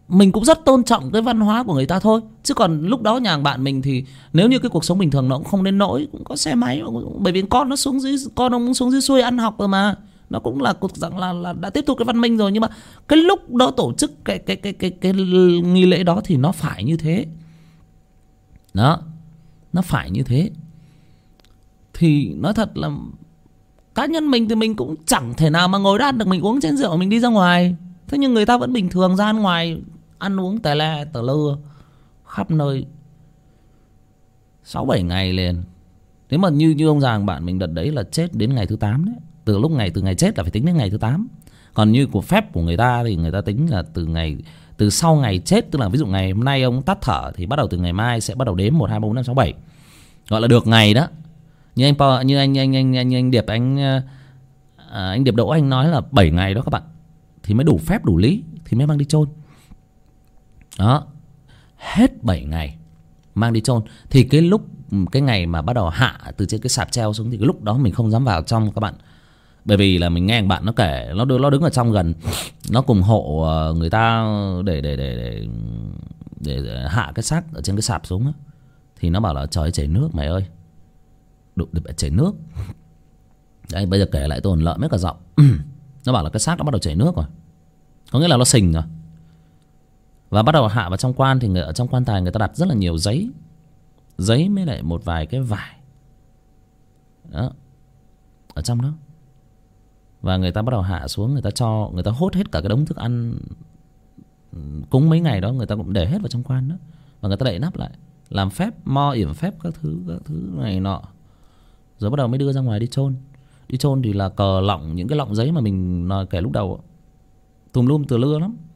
mình cũng rất tôn trọng cái văn hóa của người ta thôi. Chứ còn lúc đó nhà bạn mình thì nếu như cái cuộc sống bình thường nó cũng không đến nỗi, cũng có xe máy, bởi vì con nó xuống dưới, con ông xuống dưới xuôi ăn học rồi mà, nó cũng là cuộc dạng là, là đã tiếp tục cái văn minh rồi. Nhưng mà cái lúc đó tổ chức cái cái cái cái cái nghi lễ đó thì nó phải như thế đó, nó phải như thế. Thì nói thật là cá nhân mình thì mình cũng chẳng thể nào mà ngồi đó ăn được, mình uống chén rượu mình đi ra ngoài. Thế nhưng người ta vẫn bình thường ra ngoài ăn uống tè le tè lơ khắp nơi sáu bảy ngày liền. Nếu mà như như ông già bạn mình đợt đấy là chết đến ngày thứ tám đấy. Từ lúc ngày từ ngày chết là phải tính đến ngày thứ tám. Còn như của phép của người ta thì người ta tính là từ ngày từ sau ngày chết, tức là ví dụ ngày hôm nay ông tắt thở thì bắt đầu từ ngày mai sẽ bắt đầu đếm một hai ba bốn năm sáu bảy, gọi là được ngày đó. Như anh như anh anh anh anh, anh Điệp anh à, anh Điệp Đỗ anh nói là bảy ngày đó các bạn thì mới đủ phép đủ lý thì mới mang đi chôn. Đó, hết bảy ngày mang đi chôn thì cái lúc cái ngày mà bắt đầu hạ từ trên cái sạp treo xuống thì cái lúc đó mình không dám vào trong các bạn. Bởi vì là mình nghe bạn nó kể, nó đứng nó đứng ở trong gần, nó cùng hộ người ta để để để để, để, để hạ cái xác ở trên cái sạp xuống đó. Thì nó bảo là trời ơi chảy nước mày ơi, đụng được chảy nước. Đấy, bây giờ kể lại tôi còn lợm hết cả giọng. Nó bảo là cái xác nó bắt đầu chảy nước rồi, có nghĩa là nó sình rồi. Và bắt đầu hạ vào trong quan thì người ở trong quan tài người ta đặt rất là nhiều giấy, giấy với lại một vài cái vải đó ở trong đó. Và người ta bắt đầu hạ xuống, người ta cho người ta hốt hết cả cái đống thức ăn cúng mấy ngày đó, người ta cũng để hết vào trong quan đó. Và người ta đậy nắp lại, làm phép mo yểm phép các thứ các thứ này nọ, rồi bắt đầu mới đưa ra ngoài đi chôn. Đi chôn thì là cờ lọng, những cái lọng giấy mà mình nói kể lúc đầu, tùm lum từ lưa lắm.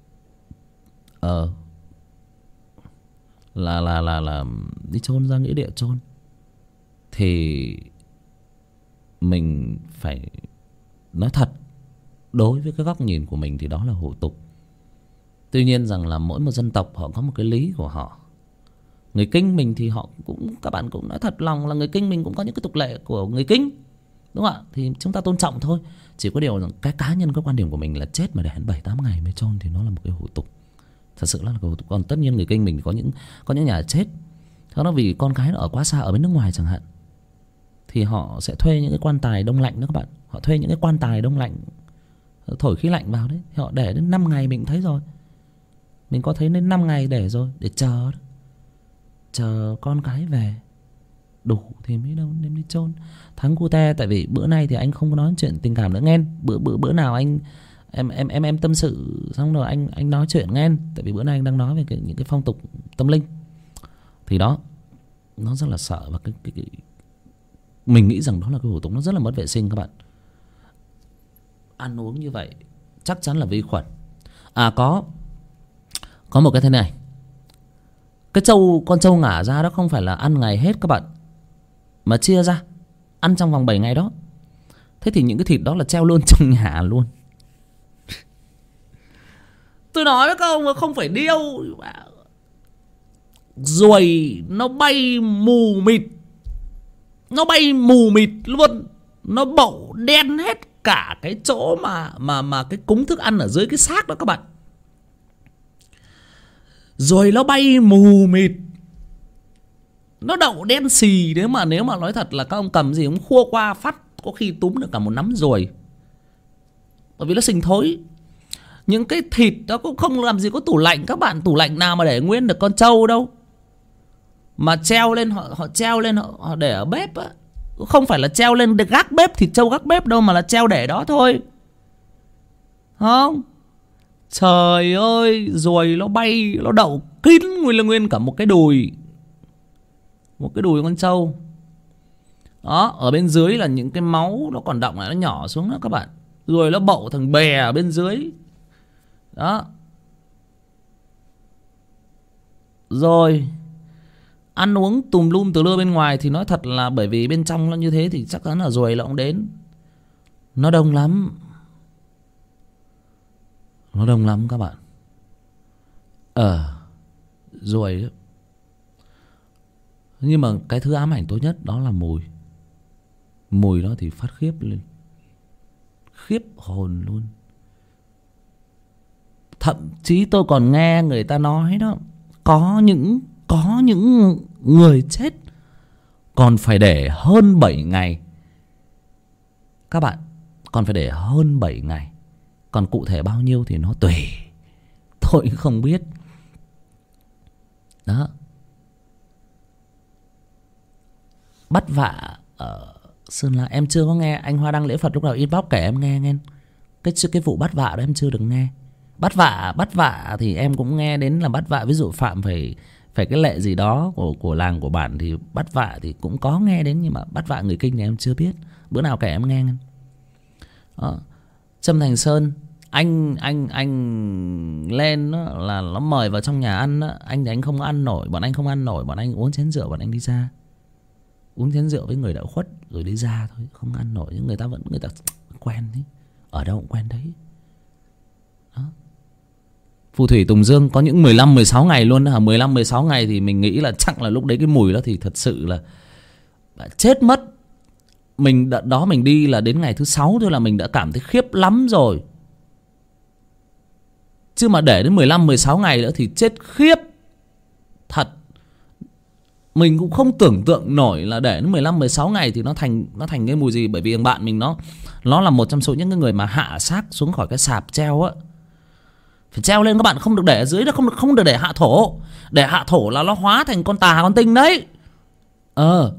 Ờ là là là là đi chôn ra nghĩa địa chôn thì mình phải nói thật, đối với cái góc nhìn của mình thì đó là hủ tục. Tuy nhiên rằng là mỗi một dân tộc họ có một cái lý của họ. Người Kinh mình thì họ cũng, các bạn cũng nói thật lòng là người Kinh mình cũng có những cái tục lệ của người Kinh, đúng không ạ? Thì chúng ta tôn trọng thôi. Chỉ có điều rằng cái cá nhân, cái quan điểm của mình là chết mà để hẳn bảy tám ngày mới chôn thì nó là một cái hủ tục. Thật sự là hủ tục. Còn tất nhiên người Kinh mình có những có những nhà chết đó nó vì con cái nó ở quá xa, ở bên nước ngoài chẳng hạn, thì họ sẽ thuê những cái quan tài đông lạnh đó các bạn. Họ thuê những cái quan tài đông lạnh, thổi khí lạnh vào đấy, họ để đến năm ngày mình cũng thấy rồi. Mình có thấy đến năm ngày để rồi, để chờ đó. Chờ con cái về đủ thì mới đâu đem đi chôn. Thắng cute, tại vì bữa nay thì anh không có nói chuyện tình cảm nữa nghe. Bữa bữa bữa nào anh em em em em tâm sự xong rồi anh anh nói chuyện nghe. Tại vì bữa nay anh đang nói về cái, những cái phong tục tâm linh. Thì đó, nó rất là sợ. Và cái, cái, cái mình nghĩ rằng đó là cái hủ tục nó rất là mất vệ sinh các bạn. Ăn uống như vậy chắc chắn là vi khuẩn. À có Có một cái thế này, cái trâu, con trâu ngả ra đó không phải là ăn ngày hết các bạn, mà chia ra ăn trong vòng bảy ngày đó. Thế thì những cái thịt đó là treo luôn trong nhà luôn. Tôi nói với các ông là không phải điêu, ruồi nó bay mù mịt, nó bay mù mịt luôn, nó bậu đen hết cả cái chỗ mà mà mà cái cúng thức ăn ở dưới cái xác đó các bạn. Rồi nó bay mù mịt, nó đậu đen xì. Nếu mà nếu mà nói thật là các ông cầm gì cũng khua qua phát, có khi túm được cả một nắm ruồi, bởi vì nó sình thối. Những cái thịt đó cũng không làm gì có tủ lạnh các bạn. Tủ lạnh nào mà để nguyên được con trâu đâu, mà treo lên, họ họ treo lên, họ, họ để ở bếp á. Không phải là treo lên để gác bếp, thịt trâu gác bếp đâu, mà là treo để đó thôi, không? Trời ơi, ruồi nó bay, nó đậu kín nguyên là nguyên cả một cái đùi, một cái đùi con trâu. Đó, ở bên dưới là những cái máu nó còn đọng lại, nó nhỏ xuống đó các bạn. Rồi nó bậu thằng bè ở bên dưới. Đó. Rồi ăn uống tùm lum từ lưa bên ngoài thì nói thật là bởi vì bên trong nó như thế thì chắc chắn là ruồi nó cũng đến. Nó đông lắm. Nó đông lắm các bạn. Ờ ruồi đó. Nhưng mà cái thứ ám ảnh tôi nhất đó là mùi. Mùi đó thì phát khiếp lên, khiếp hồn luôn. Thật Thậm chí tôi còn nghe người ta nói đó, có những có những người chết còn phải để hơn bảy ngày. Các bạn, còn phải để hơn bảy ngày. Còn cụ thể bao nhiêu thì nó tùy, tôi cũng không biết. Đó. Bắt vạ ở Sơn La em chưa có nghe. Anh Hoa Đăng Lễ Phật lúc nào inbox kể em nghe nghe. Cái cái vụ bắt vạ đó em chưa được nghe. Bắt vạ bắt vạ thì em cũng nghe đến là bắt vạ, ví dụ phạm phải phải cái lệ gì đó của của làng của bản thì bắt vạ thì cũng có nghe đến, nhưng mà bắt vạ người Kinh thì em chưa biết. Bữa nào kể em nghe. Đó. Trâm Thành Sơn, anh anh anh lên đó, là nó mời vào trong nhà ăn đó. Anh thì anh không ăn nổi, bọn anh không ăn nổi, bọn anh uống chén rượu, bọn anh đi ra uống chén rượu với người đã khuất rồi đi ra thôi, không ăn nổi. Nhưng người ta vẫn người ta quen đấy, ở đâu cũng quen đấy. Đó. Phù thủy Tùng Dương có những mười lăm mười sáu ngày luôn hả? mười lăm mười sáu ngày thì mình nghĩ là chắc là lúc đấy cái mùi đó thì thật sự là chết mất. Mình đợt đó mình đi là đến ngày thứ sáu thôi là mình đã cảm thấy khiếp lắm rồi. Chứ mà để đến mười lăm mười sáu ngày nữa thì chết khiếp. Thật. Mình cũng không tưởng tượng nổi là để đến mười lăm mười sáu ngày thì nó thành nó thành cái mùi gì. Bởi vì thằng bạn mình nó nó là một trong số những cái người mà hạ xác xuống khỏi cái sạp treo á. Phải treo lên các bạn, không được để ở dưới đó, không được không được để hạ thổ. Để hạ thổ là nó hóa thành con tà con tinh đấy. Ờ.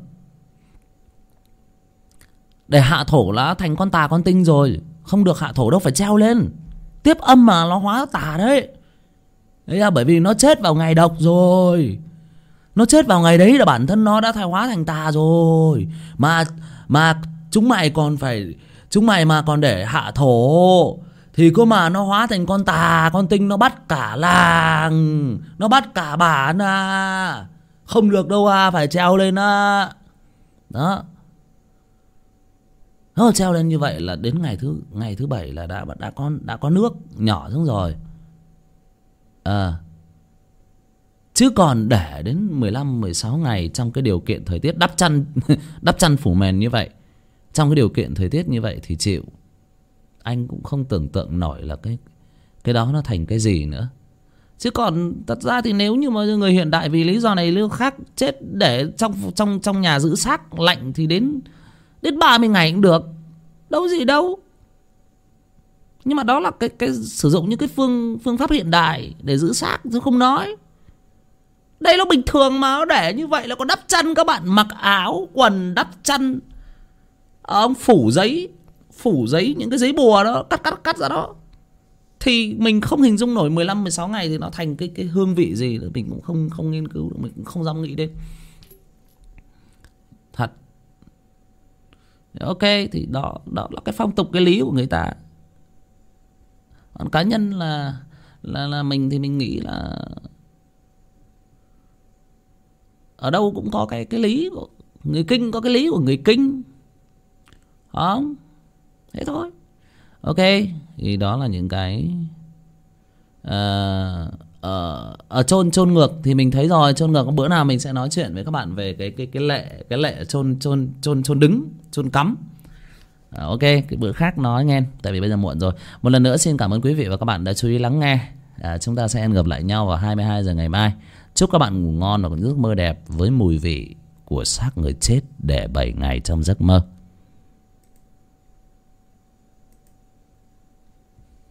Để hạ thổ là thành con tà con tinh rồi, không được hạ thổ đâu, phải treo lên. Tiếp âm mà nó hóa tà đấy. Đấy là bởi vì nó chết vào ngày độc rồi. Nó chết vào ngày đấy là bản thân nó đã thay hóa thành tà rồi. Mà mà chúng mày còn phải chúng mày mà còn để hạ thổ thì cơ mà nó hóa thành con tà con tinh, nó bắt cả làng, nó bắt cả bản à. Không được đâu à, phải treo lên à. Đó. Nó treo lên như vậy là đến ngày thứ ngày thứ bảy là đã đã có đã có nước nhỏ xuống rồi. À. Chứ còn để đến mười lăm mười sáu ngày trong cái điều kiện thời tiết đắp chăn đắp chăn phủ mền như vậy, trong cái điều kiện thời tiết như vậy thì chịu. Anh cũng không tưởng tượng nổi là cái cái đó nó thành cái gì nữa. Chứ còn thật ra thì nếu như mà người hiện đại vì lý do này lý do khác chết để trong trong trong nhà giữ xác lạnh thì đến đến ba mươi ngày cũng được. Đâu gì đâu. Nhưng mà đó là cái cái sử dụng những cái phương phương pháp hiện đại để giữ xác chứ không nói. Đây nó bình thường mà, nó để như vậy là có đắp chăn, các bạn mặc áo quần đắp chăn. Ông phủ giấy, phủ giấy những cái giấy bùa đó, cắt cắt cắt ra đó. Thì mình không hình dung nổi mười lăm mười sáu ngày thì nó thành cái cái hương vị gì nữa, mình cũng không không nghiên cứu được, mình cũng không dám nghĩ đến. Thật. Ok, thì đó đó là cái phong tục cái lý của người ta. Còn cá nhân là là là mình thì mình nghĩ là ở đâu cũng có cái cái lý của người Kinh, có cái lý của người Kinh. Không? Thế thôi. Ok, thì đó là những cái uh, ở ở chôn chôn ngược thì mình thấy rồi. Chôn ngược bữa nào mình sẽ nói chuyện với các bạn về cái cái cái lệ cái lệ chôn chôn chôn chôn đứng, chôn cắm. À, ok, cái bữa khác nói nghe, tại vì bây giờ muộn rồi. Một lần nữa xin cảm ơn quý vị và các bạn đã chú ý lắng nghe. À, chúng ta sẽ hẹn gặp lại nhau vào hai mươi hai giờ ngày mai. Chúc các bạn ngủ ngon và có giấc mơ đẹp với mùi vị của xác người chết để bảy ngày trong giấc mơ.